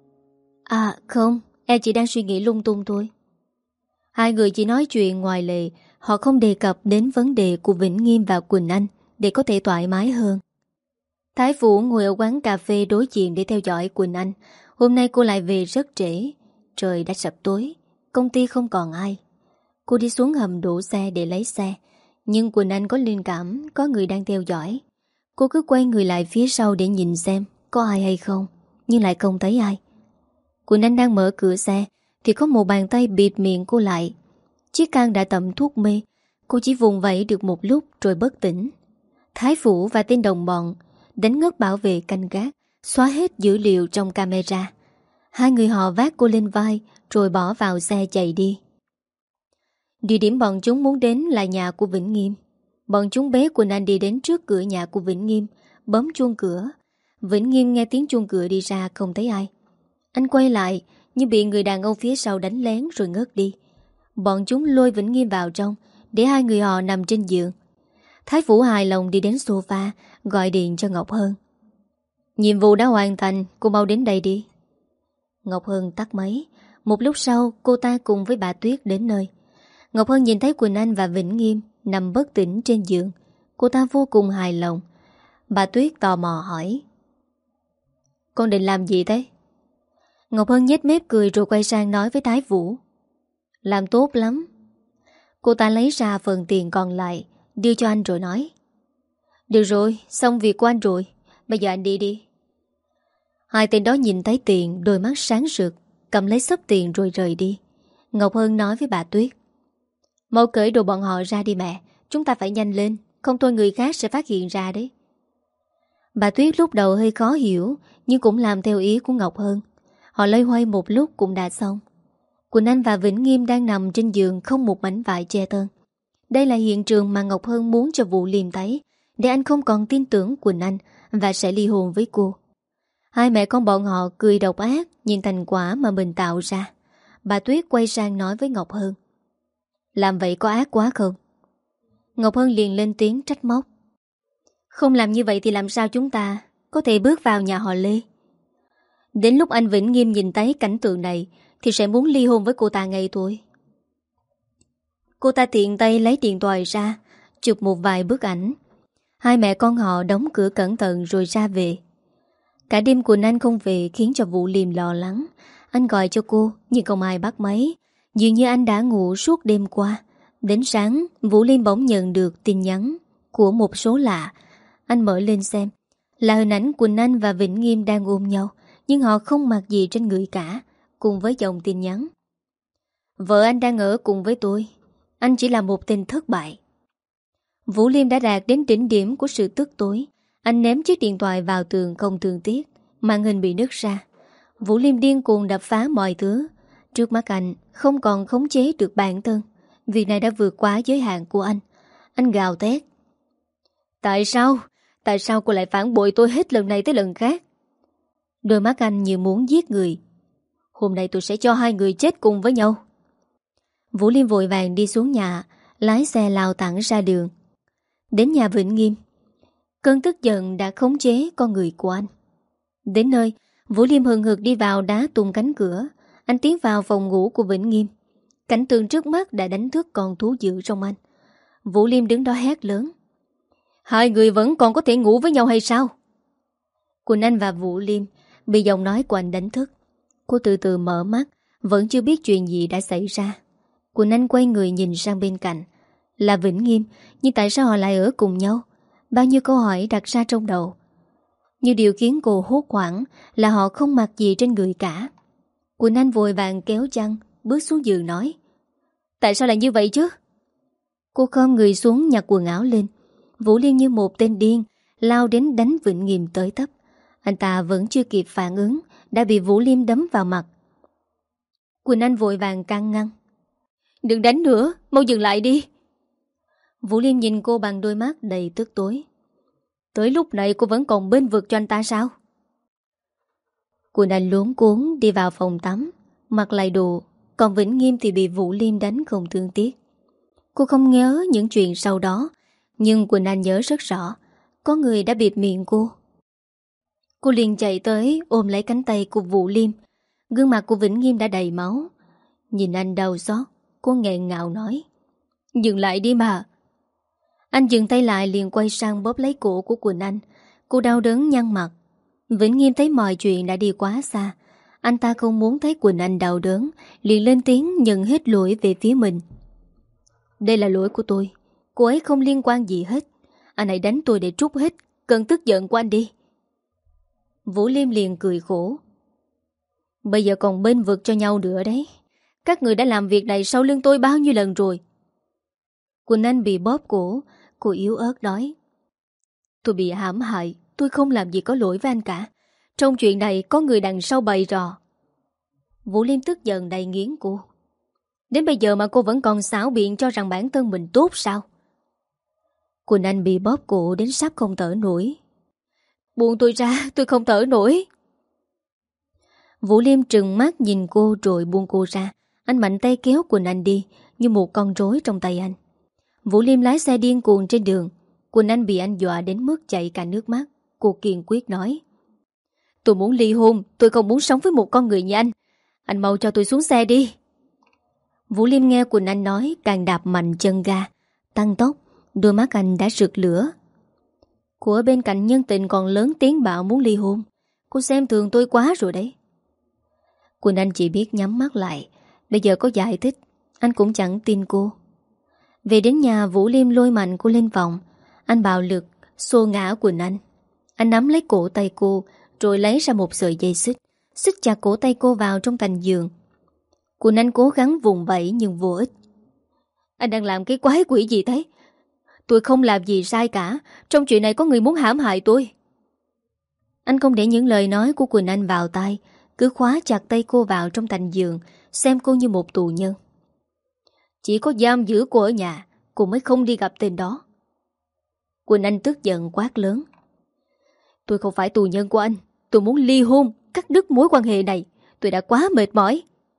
à không, em chỉ đang suy nghĩ lung tung thôi. Hai người chỉ nói chuyện ngoài lề. Họ không đề cập đến vấn đề của Vĩnh Nghiêm và Quỳnh Anh để có thể thoải mái hơn. Thái Vũ ngồi ở quán cà phê đối diện để theo dõi Quỳnh Anh. Hôm nay cô lại về rất trễ. Trời đã sập tối, công ty không còn ai. Cô đi xuống hầm đổ xe để lấy xe, nhưng Quỳnh Anh có linh cảm có người đang theo dõi. Cô cứ quay người lại phía sau để nhìn xem có ai hay không, nhưng lại không thấy ai. Quỳnh Anh đang mở cửa xe thì có một bàn tay bịt miệng cô lại. Chiếc can đã tẩm thuốc mê. Cô chỉ vùng vẫy được một lúc rồi bất tỉnh. Thái Vũ và tên đồng bọn đánh ngất bảo vệ canh gác, xóa hết dữ liệu trong camera. Hai người họ vác cô lên vai rồi bỏ vào xe chạy đi. Địa điểm bọn chúng muốn đến là nhà của Vĩnh Nghiêm. Bọn chúng bế Quỳnh Anh đi đến trước cửa nhà của Vĩnh Nghiêm, bấm chuông cửa. Vĩnh Nghiêm nghe tiếng chuông cửa đi ra không thấy ai. Anh quay lại nhưng bị người đàn ông phía sau đánh lén rồi ngất đi. Bọn chúng lôi Vĩnh Nghiêm vào trong để hai người họ nằm trên giường. Thái Vũ hài lòng đi đến sofa gọi điện cho Ngọc Hân. Nhiệm vụ đã hoàn thành, cô mau đến đây đi. Ngọc Hân tắt máy. Một lúc sau cô ta cùng với bà Tuyết đến nơi. Ngọc Hân nhìn thấy Quỳnh Anh và Vĩnh Nghiêm nằm bất tỉnh trên giường. Cô ta vô cùng hài lòng. Bà Tuyết tò mò hỏi: con định làm gì thế? Ngọc Hân nhếch mép cười rồi quay sang nói với Thái Vũ: làm tốt lắm. Cô ta lấy ra phần tiền còn lại đưa cho anh rồi nói: được rồi, xong việc của anh rồi, bây giờ anh đi đi. Hai tên đó nhìn thấy tiền, đôi mắt sáng rực, cầm lấy xấp tiền rồi rời đi. Ngọc Hân nói với bà Tuyết: mau cởi đồ bọn họ ra đi mẹ, chúng ta phải nhanh lên, không thôi người khác sẽ phát hiện ra đấy. Bà Tuyết lúc đầu hơi khó hiểu, nhưng cũng làm theo ý của Ngọc Hân. Họ loay hoay một lúc cũng đã xong. Quỳnh Anh và Vĩnh Nghiêm đang nằm trên giường không một mảnh vải che thân. Đây là hiện trường mà Ngọc Hân muốn cho Vũ Liêm thấy, để anh không còn tin tưởng Quỳnh Anh và sẽ ly hôn với cô. Hai mẹ con bọn họ cười độc ác nhìn thành quả mà mình tạo ra. Bà Tuyết quay sang nói với Ngọc Hân: làm vậy có ác quá không? Ngọc Hân liền lên tiếng trách móc: không làm như vậy thì làm sao chúng ta có thể bước vào nhà họ Lê? Đến lúc anh Vĩnh Nghiêm nhìn thấy cảnh tượng này thì sẽ muốn ly hôn với cô ta ngay thôi. Cô ta tiện tay lấy điện thoại ra, chụp một vài bức ảnh. Hai mẹ con họ đóng cửa cẩn thận rồi ra về. Cả đêm Quỳnh Anh không về khiến cho Vũ Liêm lo lắng. Anh gọi cho cô nhưng không ai bắt máy. Dường như anh đã ngủ suốt đêm qua. Đến sáng Vũ Liêm bỗng nhận được tin nhắn của một số lạ. Anh mở lên xem, là hình ảnh Quỳnh Anh và Vĩnh Nghiêm đang ôm nhau, nhưng họ không mặc gì trên người cả. Cùng với dòng tin nhắn: vợ anh đang ở cùng với tôi, anh chỉ là một tên thất bại. Vũ Liêm đã đạt đến đỉnh điểm của sự tức tối. Anh ném chiếc điện thoại vào tường không thương tiếc. Màn hình bị nứt ra. Vũ Liêm điên cuồng đập phá mọi thứ. Trước mắt anh không còn khống chế được bản thân. Việc này đã vượt quá giới hạn của anh. Anh gào thét: tại sao? Tại sao cô lại phản bội tôi hết lần này tới lần khác? Đôi mắt anh như muốn giết người. Hôm nay tôi sẽ cho hai người chết cùng với nhau. Vũ Liêm vội vàng đi xuống nhà, lái xe lao thẳng ra đường. Đến nhà Vĩnh Nghiêm, cơn tức giận đã khống chế con người của anh. Đến nơi, Vũ Liêm hừng hực đi vào đá tung cánh cửa. Anh tiến vào phòng ngủ của Vĩnh Nghiêm. Cảnh tượng trước mắt đã đánh thức con thú dữ trong anh. Vũ Liêm đứng đó hét lớn: hai người vẫn còn có thể ngủ với nhau hay sao? Quỳnh Anh và Vũ Liêm Bị giọng nói của anh đánh thức. Cô từ từ mở mắt, vẫn chưa biết chuyện gì đã xảy ra. Quỳnh Anh quay người nhìn sang bên cạnh. Là Vĩnh Nghiêm, nhưng tại sao họ lại ở cùng nhau? Bao nhiêu câu hỏi đặt ra trong đầu. Nhưng điều khiến cô hốt hoảng là họ không mặc gì trên người cả. Quỳnh Anh vội vàng kéo chăn, bước xuống giường nói: Tại sao lại như vậy chứ? Cô khom người xuống nhặt quần áo lên. Vũ Liêm như một tên điên lao đến đánh Vĩnh Nghiêm tới tấp. Anh ta vẫn chưa kịp phản ứng đã bị Vũ Liêm đấm vào mặt. Quỳnh Anh vội vàng can ngăn: Đừng đánh nữa, mau dừng lại đi. Vũ Liêm nhìn cô bằng đôi mắt đầy tức tối. Tới lúc này cô vẫn còn bên vực cho anh ta sao? Quỳnh Anh luống cuống đi vào phòng tắm, mặc lại đồ. Còn Vĩnh Nghiêm thì bị Vũ Liêm đánh không thương tiếc. Cô không nhớ những chuyện sau đó, nhưng Quỳnh Anh nhớ rất rõ. Có người đã bịt miệng cô. Cô liền chạy tới ôm lấy cánh tay của Vũ Liêm. Gương mặt của Vĩnh Nghiêm đã đầy máu. Nhìn anh đau xót, cô nghẹn ngào nói: Dừng lại đi mà. Anh dừng tay lại liền quay sang bóp lấy cổ của Quỳnh Anh. Cô đau đớn nhăn mặt. Vĩnh Nghiêm thấy mọi chuyện đã đi quá xa. Anh ta không muốn thấy Quỳnh Anh đau đớn, liền lên tiếng nhận hết lỗi về phía mình. Đây là lỗi của tôi. Cô ấy không liên quan gì hết. Anh hãy đánh tôi để trút hết cơn tức giận của anh đi. Vũ Liêm liền cười khổ. Bây giờ còn bên vực cho nhau nữa đấy. Các người đã làm việc này sau lưng tôi bao nhiêu lần rồi. Quỳnh Anh bị bóp cổ. Cô yếu ớt nói: Tôi bị hãm hại. Tôi không làm gì có lỗi với anh cả. Trong chuyện này có người đằng sau bày trò. Vũ Liêm tức giận đầy nghiến cô. Đến bây giờ mà cô vẫn còn xảo biện cho rằng bản thân mình tốt sao? Quỳnh Anh bị bóp cổ đến sắp không thở nổi. Buông tôi ra, tôi không thở nổi. Vũ Liêm trừng mắt nhìn cô rồi buông cô ra. Anh mạnh tay kéo Quỳnh Anh đi như một con rối trong tay anh. Vũ Liêm lái xe điên cuồng trên đường. Quỳnh Anh bị anh dọa đến mức chảy cả nước mắt. Cô kiên quyết nói: Tôi muốn ly hôn. Tôi không muốn sống với một con người như anh. Anh mau cho tôi xuống xe đi. Vũ Liêm nghe Quỳnh Anh nói càng đạp mạnh chân ga, tăng tốc. Đôi mắt anh đã rực lửa. Cô ở bên cạnh nhân tình còn lớn tiếng bạo muốn ly hôn. Cô xem thường tôi quá rồi đấy. Quỳnh Anh chỉ biết nhắm mắt lại. Bây giờ có giải thích anh cũng chẳng tin cô. Về đến nhà, Vũ Liêm lôi mạnh cô lên phòng. Anh bạo lực xô ngã Quỳnh Anh. Anh nắm lấy cổ tay cô rồi lấy ra một sợi dây xích, xích chặt cổ tay cô vào trong thành giường. Quỳnh Anh cố gắng vùng vẫy nhưng vô ích. Anh đang làm cái quái quỷ gì thế? Tôi không làm gì sai cả. Trong chuyện này có người muốn hãm hại tôi. Anh không để những lời nói của Quỳnh Anh vào tai, cứ khóa chặt tay cô vào trong thành giường, xem cô như một tù nhân. Chỉ có giam giữ cô ở nhà, cô mới không đi gặp tên đó. Quỳnh Anh tức giận quát lớn: Tôi không phải tù nhân của anh. Tôi muốn ly hôn, cắt đứt mối quan hệ này. Tôi đã quá mệt mỏi.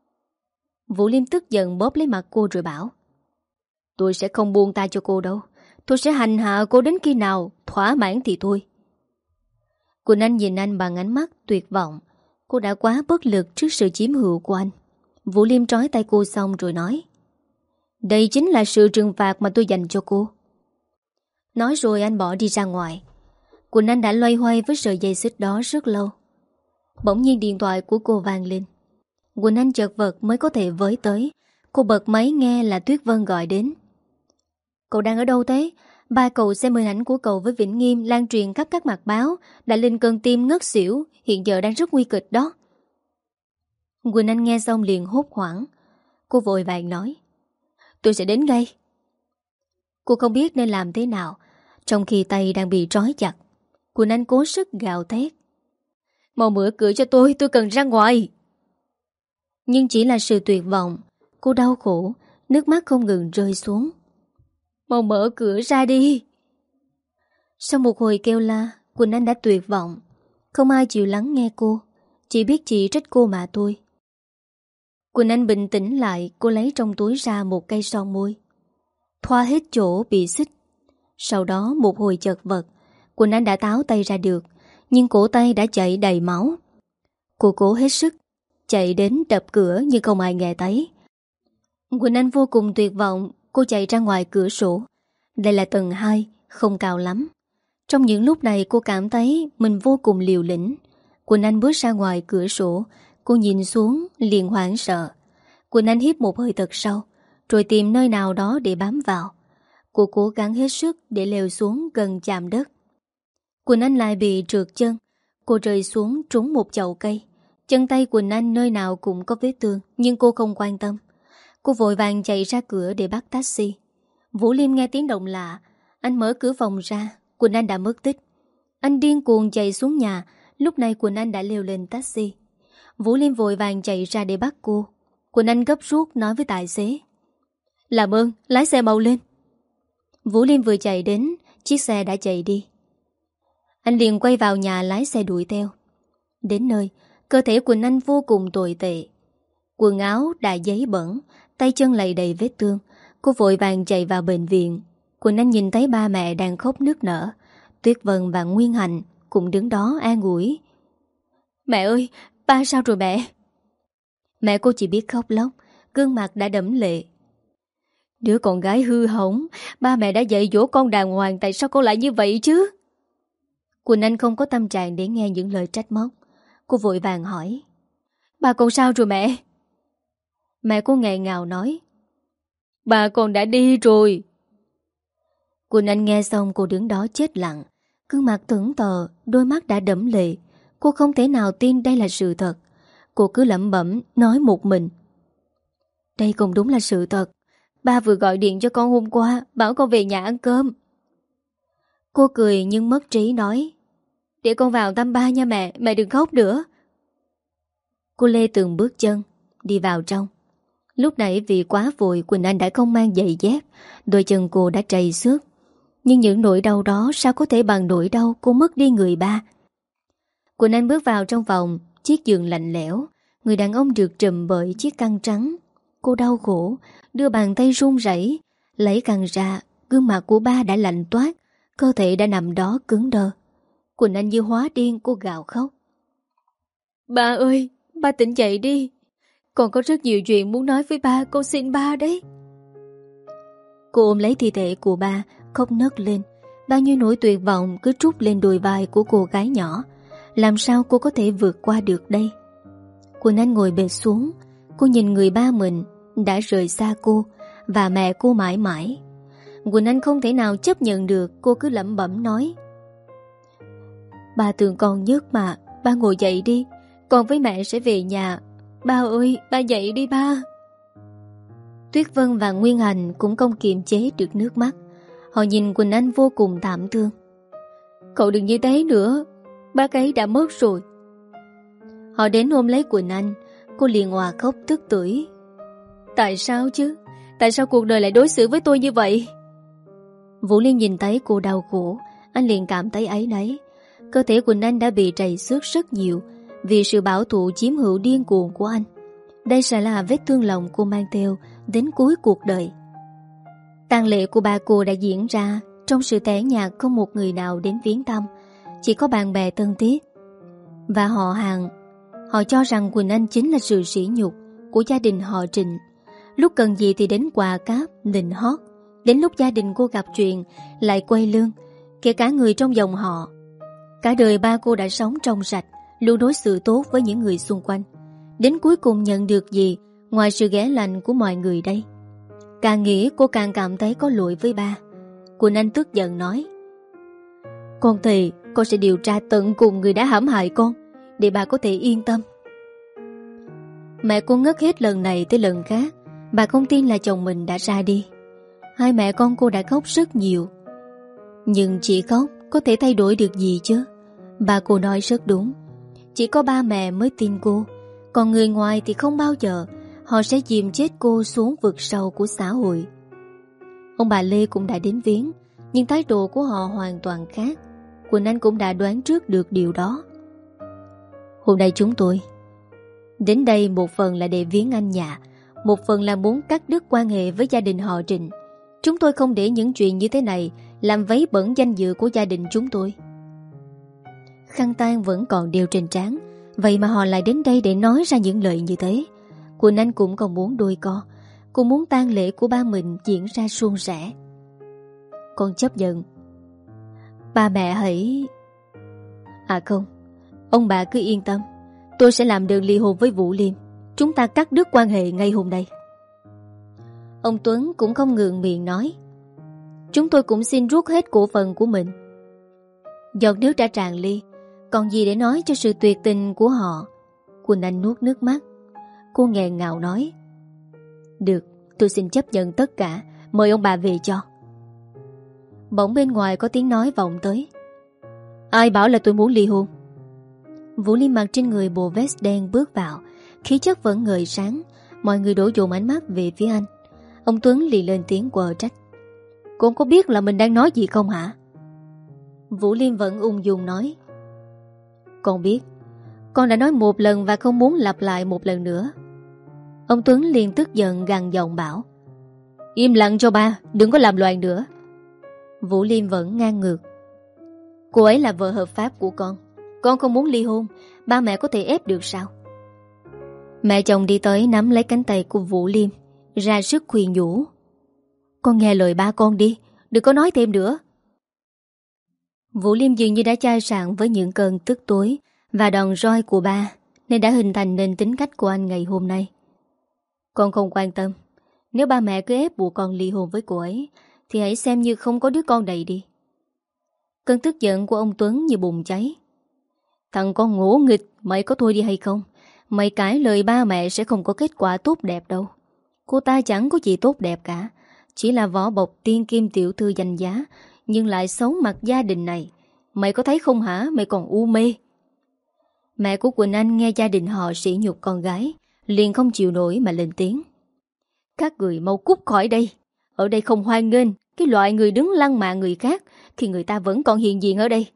Vũ Liêm tức giận bóp lấy mặt cô rồi bảo: Tôi sẽ không buông tay cho cô đâu. Tôi sẽ hành hạ cô đến khi nào thỏa mãn thì thôi. Quỳnh Anh nhìn anh bằng ánh mắt tuyệt vọng. Cô đã quá bất lực trước sự chiếm hữu của anh. Vũ Liêm trói tay cô xong rồi nói: Đây chính là sự trừng phạt mà tôi dành cho cô. Nói rồi anh bỏ đi ra ngoài. Quỳnh Anh đã loay hoay với sợi dây xích đó rất lâu. Bỗng nhiên điện thoại của cô vang lên. Quỳnh Anh chợt vật mới có thể với tới. Cô bật máy nghe là Tuyết Vân gọi đến. Cậu đang ở đâu thế? Ba cậu xem hình ảnh của cậu với Vĩnh Nghiêm lan truyền khắp các mặt báo, đã lên cơn tim ngất xỉu, hiện giờ đang rất nguy kịch đó. Quỳnh Anh nghe xong liền hốt hoảng. Cô vội vàng nói: Tôi sẽ đến ngay. Cô không biết nên làm thế nào. Trong khi tay đang bị trói chặt, Quỳnh Anh cố sức gào thét: Mau mở cửa cho tôi, tôi cần ra ngoài. Nhưng chỉ là sự tuyệt vọng. Cô đau khổ, nước mắt không ngừng rơi xuống. Mau mở cửa ra đi. Sau một hồi kêu la, Quỳnh Anh đã tuyệt vọng. Không ai chịu lắng nghe cô, chỉ biết chỉ trách cô mà thôi. Quỳnh Anh bình tĩnh lại. Cô lấy trong túi ra một cây son môi, thoa hết chỗ bị xích. Sau đó một hồi chật vật, Quỳnh Anh đã táo tay ra được, nhưng cổ tay đã chảy đầy máu. Cô cố hết sức chạy đến đập cửa nhưng không ai nghe thấy. Quỳnh Anh vô cùng tuyệt vọng. Cô chạy ra ngoài cửa sổ. Đây là tầng hai, không cao lắm. Trong những lúc này cô cảm thấy mình vô cùng liều lĩnh. Quỳnh Anh bước ra ngoài cửa sổ. Cô nhìn xuống liền hoảng sợ. Quỳnh Anh hít một hơi thật sâu, rồi tìm nơi nào đó để bám vào. Cô cố gắng hết sức để leo xuống gần chạm đất. Quỳnh Anh lại bị trượt chân. Cô rơi xuống trúng một chậu cây. Chân tay Quỳnh Anh nơi nào cũng có vết thương, nhưng cô không quan tâm. Cô vội vàng chạy ra cửa để bắt taxi. Vũ Liêm nghe tiếng động lạ. Anh mở cửa phòng ra. Quỳnh Anh đã mất tích. Anh điên cuồng chạy xuống nhà. Lúc này Quỳnh Anh đã leo lên taxi. Vũ Liêm vội vàng chạy ra để bắt cô. Quỳnh Anh gấp rút nói với tài xế: làm ơn, lái xe mau lên. Vũ Liêm vừa chạy đến, chiếc xe đã chạy đi. Anh liền quay vào nhà lái xe đuổi theo. Đến nơi, cơ thể Quỳnh Anh vô cùng tồi tệ. Quần áo đã giấy bẩn, tay chân lầy đầy vết thương. Cô vội vàng chạy vào bệnh viện. Quỳnh Anh nhìn thấy ba mẹ đang khóc nức nở. Tuyết Vân và Nguyên Hạnh cũng đứng đó an ủi: mẹ ơi, ba sao rồi mẹ? Mẹ cô chỉ biết khóc lóc, gương mặt đã đẫm lệ. Đứa con gái hư hỏng, ba mẹ đã dạy dỗ con đàng hoàng, tại sao con lại như vậy chứ? Quỳnh Anh không có tâm trạng để nghe những lời trách móc. Cô vội vàng hỏi: ba con sao rồi mẹ? Mẹ cô nghẹn ngào nói: ba con đã đi rồi. Quỳnh Anh nghe xong cô đứng đó chết lặng, gương mặt thẫn thờ, đôi mắt đã đẫm lệ. Cô không thể nào tin đây là sự thật. Cô cứ lẩm bẩm nói một mình: đây cũng đúng là sự thật. Ba vừa gọi điện cho con hôm qua, bảo con về nhà ăn cơm. Cô cười nhưng mất trí nói: để con vào thăm ba nha mẹ, mẹ đừng khóc nữa. Cô lê từng bước chân đi vào trong. Lúc nãy vì quá vội, Quỳnh Anh đã không mang giày dép, đôi chân cô đã trầy xước. Nhưng những nỗi đau đó sao có thể bằng nỗi đau cô mất đi người ba. Quỳnh Anh bước vào trong phòng. Chiếc giường lạnh lẽo, người đàn ông được trùm bởi chiếc khăn trắng. Cô đau khổ, đưa bàn tay run rẩy lấy khăn ra. Gương mặt của ba đã lạnh toát, cơ thể đã nằm đó cứng đơ. Quỳnh Anh như hóa điên, cô gào khóc: ba ơi, ba tỉnh dậy đi. Con có rất nhiều chuyện muốn nói với ba, con xin ba đấy. Cô ôm lấy thi thể của ba, khóc nấc lên. Bao nhiêu nỗi tuyệt vọng cứ trút lên đôi vai của cô gái nhỏ. Làm sao cô có thể vượt qua được đây? Quỳnh Anh ngồi bệt xuống. Cô nhìn người ba mình đã rời xa cô và mẹ cô mãi mãi. Quỳnh Anh không thể nào chấp nhận được. Cô cứ lẩm bẩm nói: ba thương con nhất mà, ba ngồi dậy đi, con với mẹ sẽ về nhà. Ba ơi, ba dậy đi ba. Tuyết Vân và Nguyên Hành cũng không kiềm chế được nước mắt. Họ nhìn Quỳnh Anh vô cùng thảm thương. Cậu đừng như thế nữa, bác ấy đã mất rồi. Họ đến ôm lấy Quỳnh Anh. Cô liền òa khóc tức tưởi. Tại sao chứ? Tại sao cuộc đời lại đối xử với tôi như vậy? Vũ Liên nhìn thấy cô đau khổ, anh liền cảm thấy áy náy. Cơ thể Quỳnh Anh đã bị trầy xước rất nhiều vì sự bảo thủ chiếm hữu điên cuồng của anh. Đây sẽ là vết thương lòng cô mang theo đến cuối cuộc đời. Tang lễ của ba cô đã diễn ra trong sự tẻ nhạt, không một người nào đến viếng thăm, chỉ có bạn bè thân thiết và họ hàng. Họ cho rằng Quỳnh Anh chính là sự sỉ nhục của gia đình họ Trịnh. Lúc cần gì thì đến quà cáp, nịnh hót. Đến lúc gia đình cô gặp chuyện lại quay lưng, kể cả người trong dòng họ. Cả đời ba cô đã sống trong sạch, luôn đối xử tốt với những người xung quanh. Đến cuối cùng nhận được gì ngoài sự ghẻ lạnh của mọi người đây? Càng nghĩ cô càng cảm thấy có lỗi với ba. Quỳnh Anh tức giận nói: con thề con sẽ điều tra tận cùng người đã hãm hại con, để bà có thể yên tâm. Mẹ cô ngất hết lần này tới lần khác. Bà không tin là chồng mình đã ra đi. Hai mẹ con cô đã khóc rất nhiều. Nhưng chỉ khóc có thể thay đổi được gì chứ? Bà cô nói rất đúng. Chỉ có ba mẹ mới tin cô, còn người ngoài thì không bao giờ. Họ sẽ chìm chết cô xuống vực sâu của xã hội. Ông bà Lê cũng đã đến viếng, nhưng thái độ của họ hoàn toàn khác. Quỳnh Anh cũng đã đoán trước được điều đó. Hôm nay chúng tôi đến đây một phần là để viếng anh nhà, một phần là muốn cắt đứt quan hệ với gia đình họ Trịnh. Chúng tôi không để những chuyện như thế này làm vấy bẩn danh dự của gia đình chúng tôi. Khăn tang vẫn còn đeo trên trán, vậy mà họ lại đến đây để nói ra những lời như thế. Quỳnh Anh cũng không muốn đôi co. Cô muốn tang lễ của ba mình diễn ra suôn sẻ. Con chấp nhận. Ba mẹ hãy... À không, Ông bà cứ yên tâm, tôi sẽ làm đơn ly hôn với Vũ Liêm. Chúng ta cắt đứt quan hệ ngay hôm nay. Ông Tuấn cũng không ngượng miệng nói, chúng tôi cũng xin rút hết cổ phần của mình. Giọt nước đã tràn ly, còn gì để nói cho sự tuyệt tình của họ. Quỳnh Anh nuốt nước mắt. Cô nghẹn ngào nói, được, tôi xin chấp nhận tất cả. Mời ông bà về cho. Bỗng bên ngoài có tiếng nói vọng tới, ai bảo là tôi muốn ly hôn? Vũ Liêm mặc trên người bộ vest đen bước vào, khí chất vẫn ngời sáng. Mọi người đổ dồn ánh mắt về phía anh. Ông Tuấn liền lên tiếng quờ trách, con có biết là mình đang nói gì không hả? Vũ Liêm vẫn ung dung nói, con biết. Con đã nói một lần và không muốn lặp lại một lần nữa. Ông Tuấn liền tức giận gằn giọng bảo, im lặng cho ba, đừng có làm loạn nữa. Vũ Liêm vẫn ngang ngược, cô ấy là vợ hợp pháp của con. Con không muốn ly hôn, ba mẹ có thể ép được sao? Mẹ chồng đi tới nắm lấy cánh tay của Vũ Liêm, ra sức khuyên nhủ, con nghe lời ba con đi, đừng có nói thêm nữa. Vũ Liêm dường như đã chai sạn với những cơn tức tối và đòn roi của ba, nên đã hình thành nên tính cách của anh ngày hôm nay. Con không quan tâm. Nếu ba mẹ cứ ép buộc con ly hôn với cô ấy, thì hãy xem như không có đứa con này đi. Cơn tức giận của ông Tuấn như bùng cháy. Thằng con ngỗ nghịch, mày có thôi đi hay không? Mày cãi lời ba mẹ sẽ không có kết quả tốt đẹp đâu. Cô ta chẳng có gì tốt đẹp cả, chỉ là vỏ bọc tiên kim tiểu thư danh giá, nhưng lại xấu mặt gia đình này. Mày có thấy không hả? Mày còn u mê. Mẹ của Quỳnh Anh nghe gia đình họ sỉ nhục con gái, liền không chịu nổi mà lên tiếng, các người mau cút khỏi đây. Ở đây không hoan nghênh cái loại người đứng lăng mạ người khác khi người ta vẫn còn hiện diện ở đây.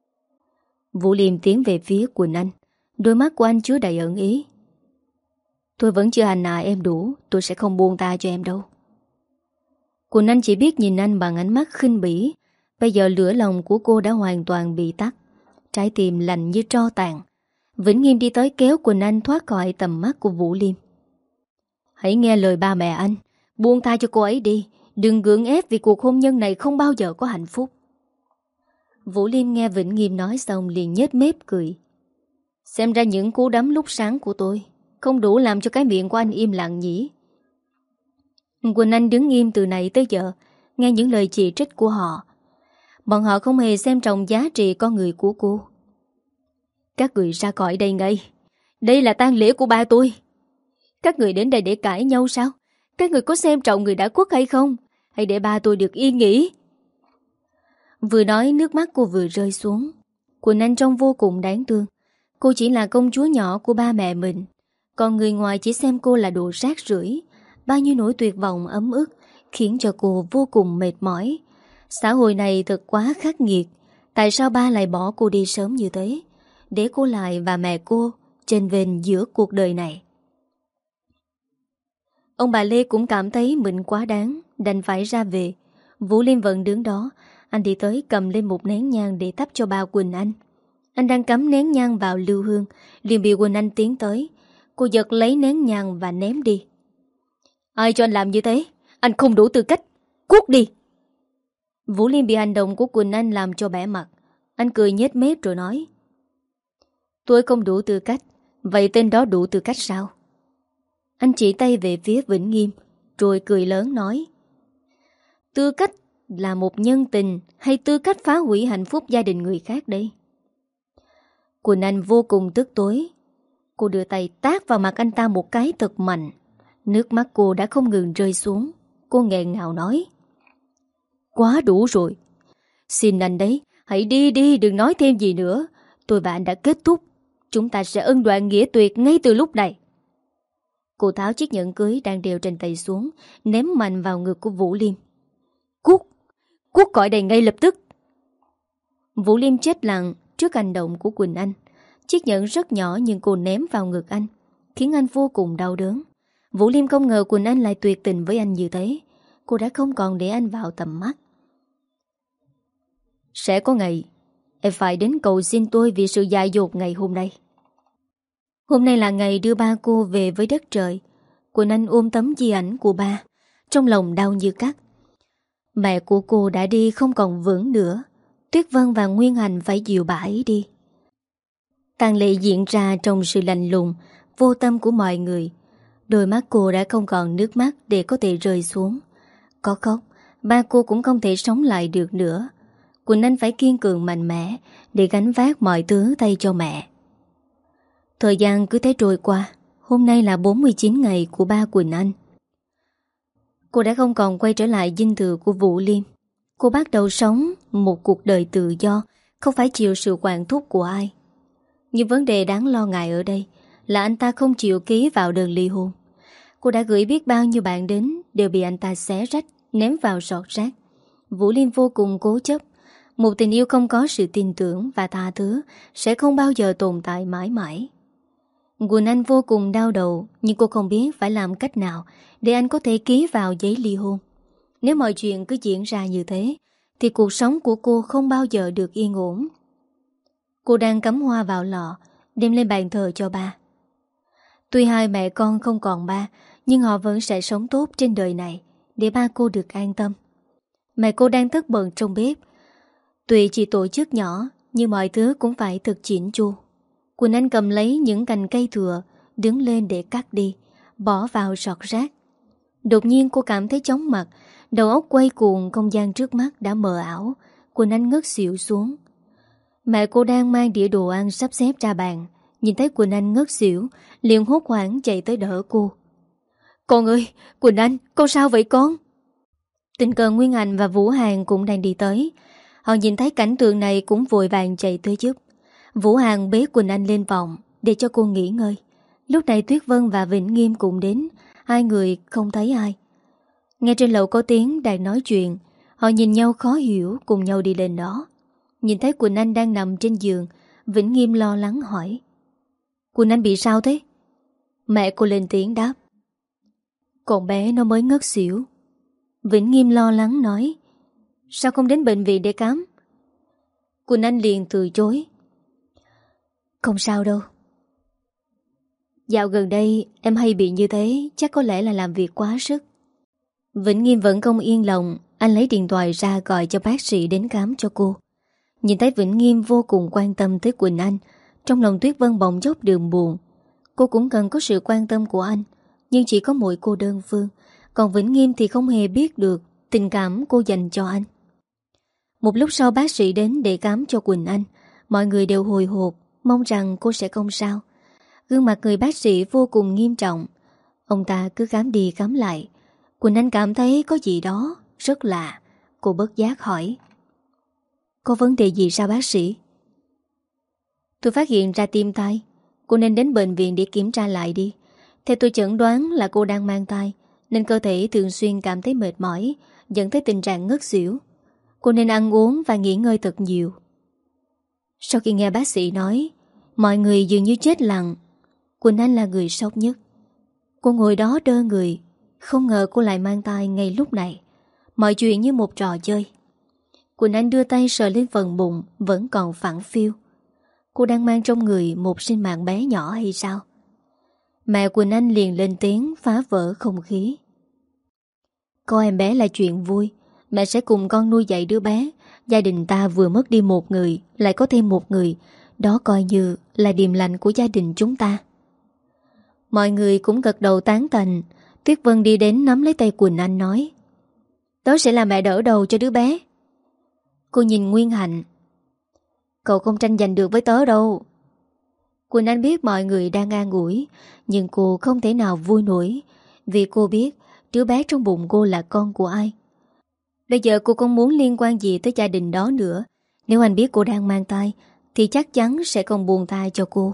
Vũ Liêm tiến về phía Quỳnh Anh, đôi mắt của anh chứa đầy ẩn ý. Tôi vẫn chưa hành hạ em đủ, tôi sẽ không buông tha cho em đâu. Quỳnh Anh chỉ biết nhìn anh bằng ánh mắt khinh bỉ. Bây giờ lửa lòng của cô đã hoàn toàn bị tắt, trái tim lạnh như tro tàn. Vĩnh Nghiêm đi tới kéo Quỳnh Anh thoát khỏi tầm mắt của Vũ Liêm. Hãy nghe lời ba mẹ anh, buông tha cho cô ấy đi. Đừng gượng ép vì cuộc hôn nhân này không bao giờ có hạnh phúc. Vũ Liêm nghe Vĩnh Nghiêm nói xong liền nhếch mép cười. Xem ra những cú đấm lúc sáng của tôi không đủ làm cho cái miệng của anh im lặng nhỉ. Quỳnh Anh đứng im từ nãy tới giờ, nghe những lời chỉ trích của họ. Bọn họ không hề xem trọng giá trị con người của cô. Các người ra khỏi đây ngay. Đây là tang lễ của ba tôi. Các người đến đây để cãi nhau sao? Các người có xem trọng người đã khuất hay không? Hãy để ba tôi được yên nghỉ. Vừa nói nước mắt cô vừa rơi xuống. Quỳnh Anh trông vô cùng đáng thương. Cô chỉ là công chúa nhỏ của ba mẹ mình, còn người ngoài chỉ xem cô là đồ rác rưởi. Bao nhiêu nỗi tuyệt vọng ấm ức khiến cho cô vô cùng mệt mỏi. Xã hội này thật quá khắc nghiệt. Tại sao ba lại bỏ cô đi sớm như thế, để cô lại và mẹ cô chênh vênh giữa cuộc đời này? Ông bà Lê cũng cảm thấy mình quá đáng, đành phải ra về. Vũ Liêm vẫn đứng đó. Anh đi tới cầm lên một nén nhang để thắp cho ba Quỳnh Anh. Anh đang cắm nén nhang vào lưu hương, liền bị Quỳnh Anh tiến tới. Cô giật lấy nén nhang và ném đi. Ai cho anh làm như thế? Anh không đủ tư cách. Cút đi! Vũ Liêm bị hành động của Quỳnh Anh làm cho bẽ mặt. Anh cười nhếch mép rồi nói, tôi không đủ tư cách, vậy tên đó đủ tư cách sao? Anh chỉ tay về phía Vĩnh Nghiêm, rồi cười lớn nói, tư cách là một nhân tình hay tư cách phá hủy hạnh phúc gia đình người khác đây? Quỳnh Anh vô cùng tức tối. Cô đưa tay tát vào mặt anh ta một cái thật mạnh. Nước mắt cô đã không ngừng rơi xuống. Cô nghẹn ngào nói, quá đủ rồi. Xin anh đấy, hãy đi đi, đừng nói thêm gì nữa. Tôi và anh đã kết thúc. Chúng ta sẽ ân đoạn nghĩa tuyệt ngay từ lúc này. Cô tháo chiếc nhẫn cưới đang đeo trên tay xuống, ném mạnh vào ngực của Vũ Liêm. Cút, cút khỏi đây ngay lập tức. Vũ Liêm chết lặng trước hành động của Quỳnh Anh. Chiếc nhẫn rất nhỏ nhưng cô ném vào ngực anh, khiến anh vô cùng đau đớn. Vũ Liêm không ngờ Quỳnh Anh lại tuyệt tình với anh như thế. Cô đã không còn để anh vào tầm mắt. Sẽ có ngày em phải đến cầu xin tôi vì sự dại dột ngày hôm nay. Hôm nay là ngày đưa ba cô về với đất trời. Quỳnh Anh ôm tấm di ảnh của ba, trong lòng đau như cắt. Mẹ của cô đã đi không còn vững nữa. Tuyết Vân và Nguyên Hành phải dìu bà ấy đi. Tang lễ diễn ra trong sự lạnh lùng, vô tâm của mọi người. Đôi mắt cô đã không còn nước mắt để có thể rơi xuống. Có khóc, ba cô cũng không thể sống lại được nữa. Quỳnh Anh phải kiên cường mạnh mẽ để gánh vác mọi thứ thay cho mẹ. Thời gian cứ thế trôi qua. Hôm nay là bốn mươi chín ngày của ba Quỳnh Anh. Cô đã không còn quay trở lại dinh thự của Vũ Liêm. Cô bắt đầu sống một cuộc đời tự do, không phải chịu sự quản thúc của ai. Nhưng vấn đề đáng lo ngại ở đây là anh ta không chịu ký vào đơn ly hôn. Cô đã gửi biết bao nhiêu bạn đến, đều bị anh ta xé rách, ném vào sọt rác. Vũ Liêm vô cùng cố chấp. Một tình yêu không có sự tin tưởng và tha thứ sẽ không bao giờ tồn tại mãi mãi. Quỳnh Anh vô cùng đau đầu, nhưng cô không biết phải làm cách nào để anh có thể ký vào giấy ly hôn. Nếu mọi chuyện cứ diễn ra như thế thì cuộc sống của cô không bao giờ được yên ổn. Cô đang cắm hoa vào lọ, đem lên bàn thờ cho ba. Tuy hai mẹ con không còn ba, nhưng họ vẫn sẽ sống tốt trên đời này để ba cô được an tâm. Mẹ cô đang tất bận trong bếp. Tuy chỉ tổ chức nhỏ, nhưng mọi thứ cũng phải thật chỉnh chu. Quỳnh Anh cầm lấy những cành cây thừa, đứng lên để cắt đi, bỏ vào sọt rác. Đột nhiên cô cảm thấy chóng mặt, đầu óc quay cuồng, không gian trước mắt đã mờ ảo. Quỳnh Anh ngất xỉu xuống. Mẹ cô đang mang đĩa đồ ăn sắp xếp ra bàn, nhìn thấy Quỳnh Anh ngất xỉu, liền hốt hoảng chạy tới đỡ cô. Con ơi, Quỳnh Anh, con sao vậy con? Tình cờ Nguyên Anh và Vũ Hàng cũng đang đi tới. Họ nhìn thấy cảnh tượng này cũng vội vàng chạy tới giúp. Vũ Hàng bế Quỳnh Anh lên phòng để cho cô nghỉ ngơi. Lúc này Tuyết Vân và Vĩnh Nghiêm cũng đến. Hai người không thấy ai. Nghe trên lầu có tiếng đang nói chuyện. Họ nhìn nhau khó hiểu, cùng nhau đi lên đó. Nhìn thấy Quỳnh Anh đang nằm trên giường, Vĩnh Nghiêm lo lắng hỏi: Quỳnh Anh bị sao thế? Mẹ cô lên tiếng đáp: Con bé nó mới ngất xỉu. Vĩnh Nghiêm lo lắng nói: Sao không đến bệnh viện để khám? Quỳnh Anh liền từ chối: Không sao đâu. Dạo gần đây em hay bị như thế, chắc có lẽ là làm việc quá sức. Vĩnh Nghiêm vẫn không yên lòng. Anh lấy điện thoại ra gọi cho bác sĩ đến khám cho cô. Nhìn thấy Vĩnh Nghiêm vô cùng quan tâm tới Quỳnh Anh, trong lòng Tuyết Vân bỗng dốc đường buồn. Cô cũng cần có sự quan tâm của anh, nhưng chỉ có mỗi cô đơn phương. Còn Vĩnh Nghiêm thì không hề biết được tình cảm cô dành cho anh. Một lúc sau bác sĩ đến để khám cho Quỳnh Anh. Mọi người đều hồi hộp, mong rằng cô sẽ không sao. Gương mặt người bác sĩ vô cùng nghiêm trọng. Ông ta cứ khám đi khám lại. Quỳnh Anh cảm thấy có gì đó rất lạ. Cô bất giác hỏi: Có vấn đề gì sao bác sĩ? Tôi phát hiện ra tim thai. Cô nên đến bệnh viện để kiểm tra lại đi. Theo tôi chẩn đoán là cô đang mang thai, nên cơ thể thường xuyên cảm thấy mệt mỏi, dẫn tới tình trạng ngất xỉu. Cô nên ăn uống và nghỉ ngơi thật nhiều. Sau khi nghe bác sĩ nói, mọi người dường như chết lặng. Quỳnh Anh là người sốc nhất. Cô ngồi đó đơ người. Không ngờ cô lại mang thai ngay lúc này. Mọi chuyện như một trò chơi. Quỳnh Anh đưa tay sờ lên phần bụng vẫn còn phẳng phiu. Cô đang mang trong người một sinh mạng bé nhỏ hay sao? Mẹ Quỳnh Anh liền lên tiếng phá vỡ không khí: Có em bé là chuyện vui. Mẹ sẽ cùng con nuôi dạy đứa bé. Gia đình ta vừa mất đi một người, lại có thêm một người. Đó coi như là điềm lành của gia đình chúng ta. Mọi người cũng gật đầu tán thành. Tuyết Vân đi đến nắm lấy tay Quỳnh Anh nói: Tớ sẽ là mẹ đỡ đầu cho đứa bé. Cô nhìn Nguyên Hạnh: Cậu không tranh giành được với tớ đâu. Quỳnh Anh biết mọi người đang an ủi, nhưng cô không thể nào vui nổi, vì cô biết đứa bé trong bụng cô là con của ai. Bây giờ cô không muốn liên quan gì tới gia đình đó nữa. Nếu anh biết cô đang mang thai thì chắc chắn sẽ không buông tha cho cô.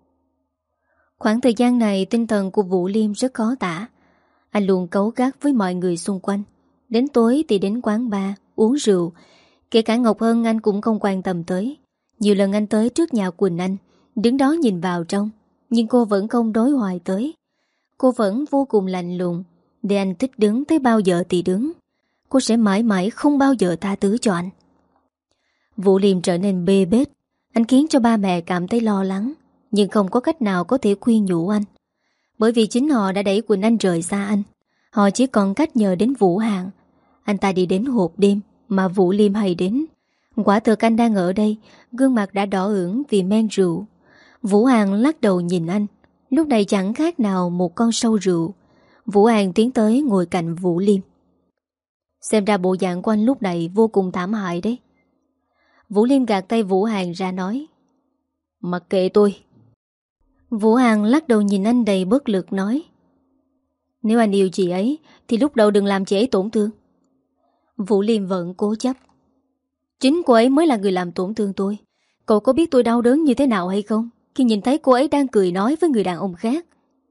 Khoảng thời gian này tinh thần của Vũ Liêm rất khó tả. Anh luôn cấu gắt với mọi người xung quanh. Đến tối thì đến quán bar uống rượu. Kể cả Ngọc Hân anh cũng không quan tâm tới. Nhiều lần anh tới trước nhà Quỳnh Anh, đứng đó nhìn vào trong, nhưng cô vẫn không đối hoài tới. Cô vẫn vô cùng lạnh lùng. Để anh thích đứng tới bao giờ thì đứng. Cô sẽ mãi mãi không bao giờ tha thứ cho anh. Vũ Liêm trở nên bê bết. Anh khiến cho ba mẹ cảm thấy lo lắng, nhưng không có cách nào có thể khuyên nhủ anh. Bởi vì chính họ đã đẩy Quỳnh Anh rời xa anh. Họ chỉ còn cách nhờ đến Vũ Hàng. Anh ta đi đến hộp đêm mà Vũ Liêm hay đến. Quả thực anh đang ở đây, gương mặt đã đỏ ửng vì men rượu. Vũ An lắc đầu nhìn anh, lúc này chẳng khác nào một con sâu rượu. Vũ An tiến tới ngồi cạnh Vũ Liêm. Xem ra bộ dạng của anh lúc này vô cùng thảm hại đấy. Vũ Liêm gạt tay Vũ An ra nói: Mặc kệ tôi. Vũ An lắc đầu nhìn anh đầy bất lực nói: Nếu anh yêu chị ấy thì lúc đầu đừng làm chị ấy tổn thương. Vũ Liêm vẫn cố chấp: Chính cô ấy mới là người làm tổn thương tôi. Cậu có biết tôi đau đớn như thế nào hay không khi nhìn thấy cô ấy đang cười nói với người đàn ông khác?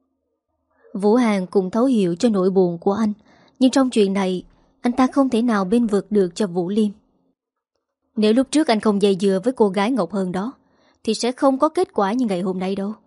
Vũ Hàn cũng thấu hiểu cho nỗi buồn của anh, nhưng trong chuyện này anh ta không thể nào bên vực được cho Vũ Liêm. Nếu lúc trước anh không dây dưa với cô gái Ngọc Hân đó thì sẽ không có kết quả như ngày hôm nay đâu.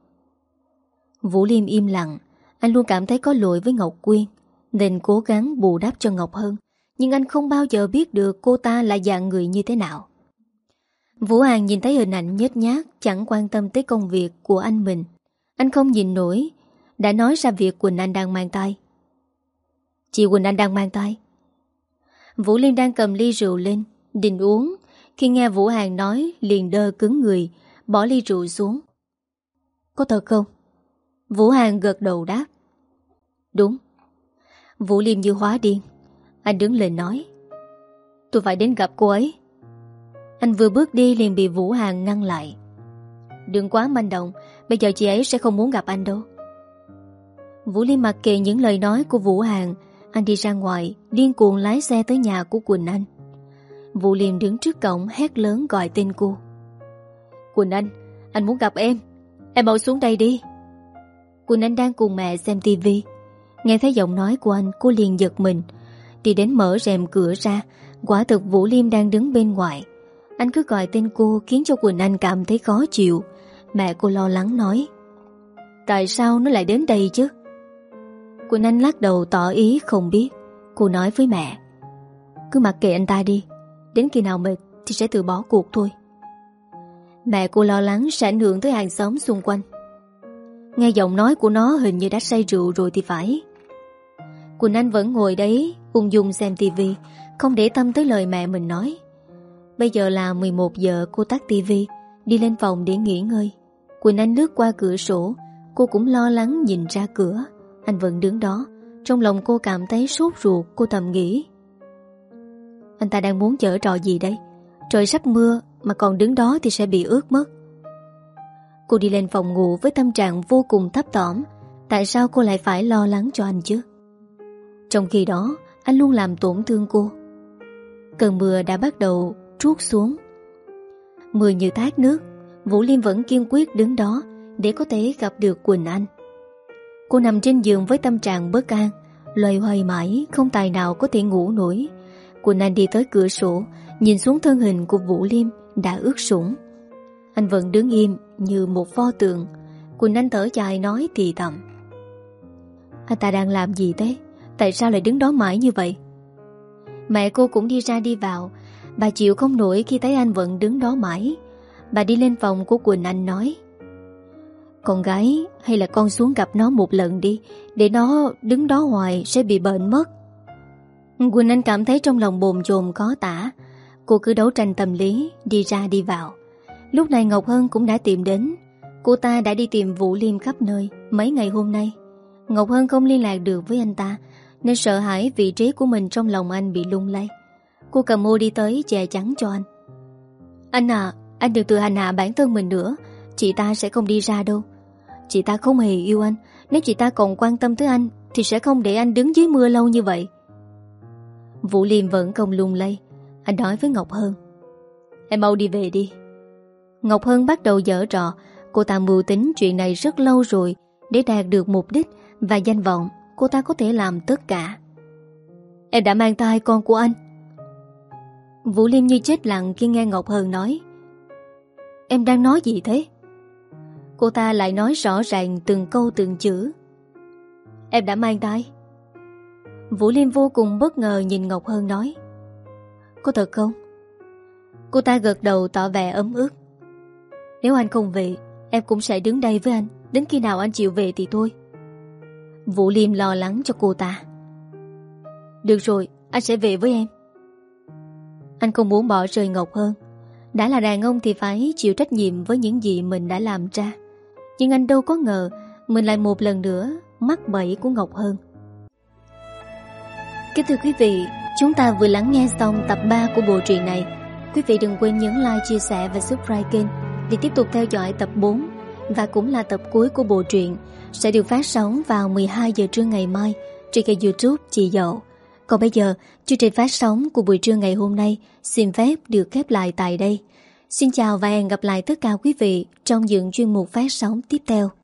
Vũ Liêm im lặng. Anh luôn cảm thấy có lỗi với Ngọc Quyên nên cố gắng bù đắp cho Ngọc Hân, nhưng anh không bao giờ biết được cô ta là dạng người như thế nào. Vũ Hàn nhìn thấy hình ảnh nhếch nhác, chẳng quan tâm tới công việc của anh mình. Anh không nhìn nổi, đã nói ra việc Quỳnh Anh đang mang thai. Chị Quỳnh Anh đang mang thai. Vũ Liêm đang cầm ly rượu lên định uống, khi nghe Vũ Hàn nói liền đơ cứng người, bỏ ly rượu xuống. Có thật không? Vũ Hàn gật đầu đáp: Đúng. Vũ Liêm như hóa điên. Anh đứng lên nói: Tôi phải đến gặp cô ấy. Anh vừa bước đi liền bị Vũ Hàn ngăn lại: Đừng quá manh động, bây giờ chị ấy sẽ không muốn gặp anh đâu. Vũ Liêm mặc kệ những lời nói của Vũ Hàn. Anh đi ra ngoài, điên cuồng lái xe tới nhà của Quỳnh Anh. Vũ Liêm đứng trước cổng hét lớn gọi tên cô: Quỳnh Anh, anh muốn gặp em. Em mau xuống đây đi. Quỳnh Anh đang cùng mẹ xem tivi. Nghe thấy giọng nói của anh, cô liền giật mình, đi đến mở rèm cửa ra. Quả thực Vũ Liêm đang đứng bên ngoài. Anh cứ gọi tên cô khiến cho Quỳnh Anh cảm thấy khó chịu. Mẹ cô lo lắng nói: Tại sao nó lại đến đây chứ? Quỳnh Anh lắc đầu tỏ ý không biết. Cô nói với mẹ: Cứ mặc kệ anh ta đi, đến khi nào mệt thì sẽ từ bỏ cuộc thôi. Mẹ cô lo lắng sẽ ảnh hưởng tới hàng xóm xung quanh. Nghe giọng nói của nó hình như đã say rượu rồi thì phải. Quỳnh Anh vẫn ngồi đấy ung dung xem tivi, không để tâm tới lời mẹ mình nói. Bây giờ là mười một giờ. Cô tắt tivi, đi lên phòng để nghỉ ngơi. Quỳnh Anh lướt qua cửa sổ. Cô cũng lo lắng nhìn ra cửa. Anh vẫn đứng đó. Trong lòng cô cảm thấy sốt ruột. Cô thầm nghĩ: Anh ta đang muốn giở trò gì đây? Trời sắp mưa mà còn đứng đó thì sẽ bị ướt mất. Cô đi lên phòng ngủ với tâm trạng vô cùng thấp thỏm. Tại sao cô lại phải lo lắng cho anh chứ? Trong khi đó anh luôn làm tổn thương cô. Cơn mưa đã bắt đầu trút xuống. Mưa như thác nước. Vũ Liêm vẫn kiên quyết đứng đó để có thể gặp được Quỳnh Anh. Cô nằm trên giường với tâm trạng bất an, loay hoay mãi không tài nào có thể ngủ nổi. Quỳnh Anh đi tới cửa sổ, nhìn xuống thân hình của Vũ Liêm đã ướt sũng. Anh vẫn đứng im như một pho tượng. Quỳnh Anh thở dài nói thì thầm: Anh ta đang làm gì thế? Tại sao lại đứng đó mãi như vậy? Mẹ cô cũng đi ra đi vào. Bà chịu không nổi khi thấy anh vẫn đứng đó mãi. Bà đi lên phòng của Quỳnh Anh nói: Con gái, hay là con xuống gặp nó một lần đi, để nó đứng đó hoài sẽ bị bệnh mất. Quỳnh Anh cảm thấy trong lòng bồn chồn khó tả. Cô cứ đấu tranh tâm lý, đi ra đi vào. Lúc này Ngọc Hân cũng đã tìm đến. Cô ta đã đi tìm Vũ Liêm khắp nơi mấy ngày hôm nay. Ngọc Hân không liên lạc được với anh ta, nên sợ hãi vị trí của mình trong lòng anh bị lung lay. Cô cầm ô đi tới che chắn cho anh: Anh à, anh đừng tự hành hạ bản thân mình nữa. Chị ta sẽ không đi ra đâu. Chị ta không hề yêu anh. Nếu chị ta còn quan tâm tới anh thì sẽ không để anh đứng dưới mưa lâu như vậy. Vũ Liêm vẫn không lung lay. Anh nói với Ngọc Hân: Em mau đi về đi. Ngọc Hân bắt đầu giở trò. Cô ta mưu tính chuyện này rất lâu rồi. Để đạt được mục đích và danh vọng, cô ta có thể làm tất cả. Em đã mang thai con của anh. Vũ Liêm như chết lặng khi nghe Ngọc Hân nói. Em đang nói gì thế? Cô ta lại nói rõ ràng từng câu từng chữ. Em đã mang thai. Vũ Liêm vô cùng bất ngờ nhìn Ngọc Hân nói: Có thật không? Cô ta gật đầu tỏ vẻ ấm ức. Nếu anh không về, em cũng sẽ đứng đây với anh. Đến khi nào anh chịu về thì thôi. Vũ Liêm lo lắng cho cô ta. Được rồi, anh sẽ về với em. Anh không muốn bỏ rơi Ngọc Hân. Đã là đàn ông thì phải chịu trách nhiệm với những gì mình đã làm ra. Nhưng anh đâu có ngờ mình lại một lần nữa mắc bẫy của Ngọc Hân. Kính thưa quý vị, chúng ta vừa lắng nghe xong tập ba của bộ truyện này. Quý vị đừng quên nhấn like, chia sẻ và subscribe kênh để tiếp tục theo dõi tập bốn, và cũng là tập cuối của bộ truyện, sẽ được phát sóng vào mười hai giờ trưa ngày mai trên kênh YouTube Chị Dậu. Còn bây giờ, chương trình phát sóng của buổi trưa ngày hôm nay xin phép được khép lại tại đây. Xin chào và hẹn gặp lại tất cả quý vị trong những chuyên mục phát sóng tiếp theo.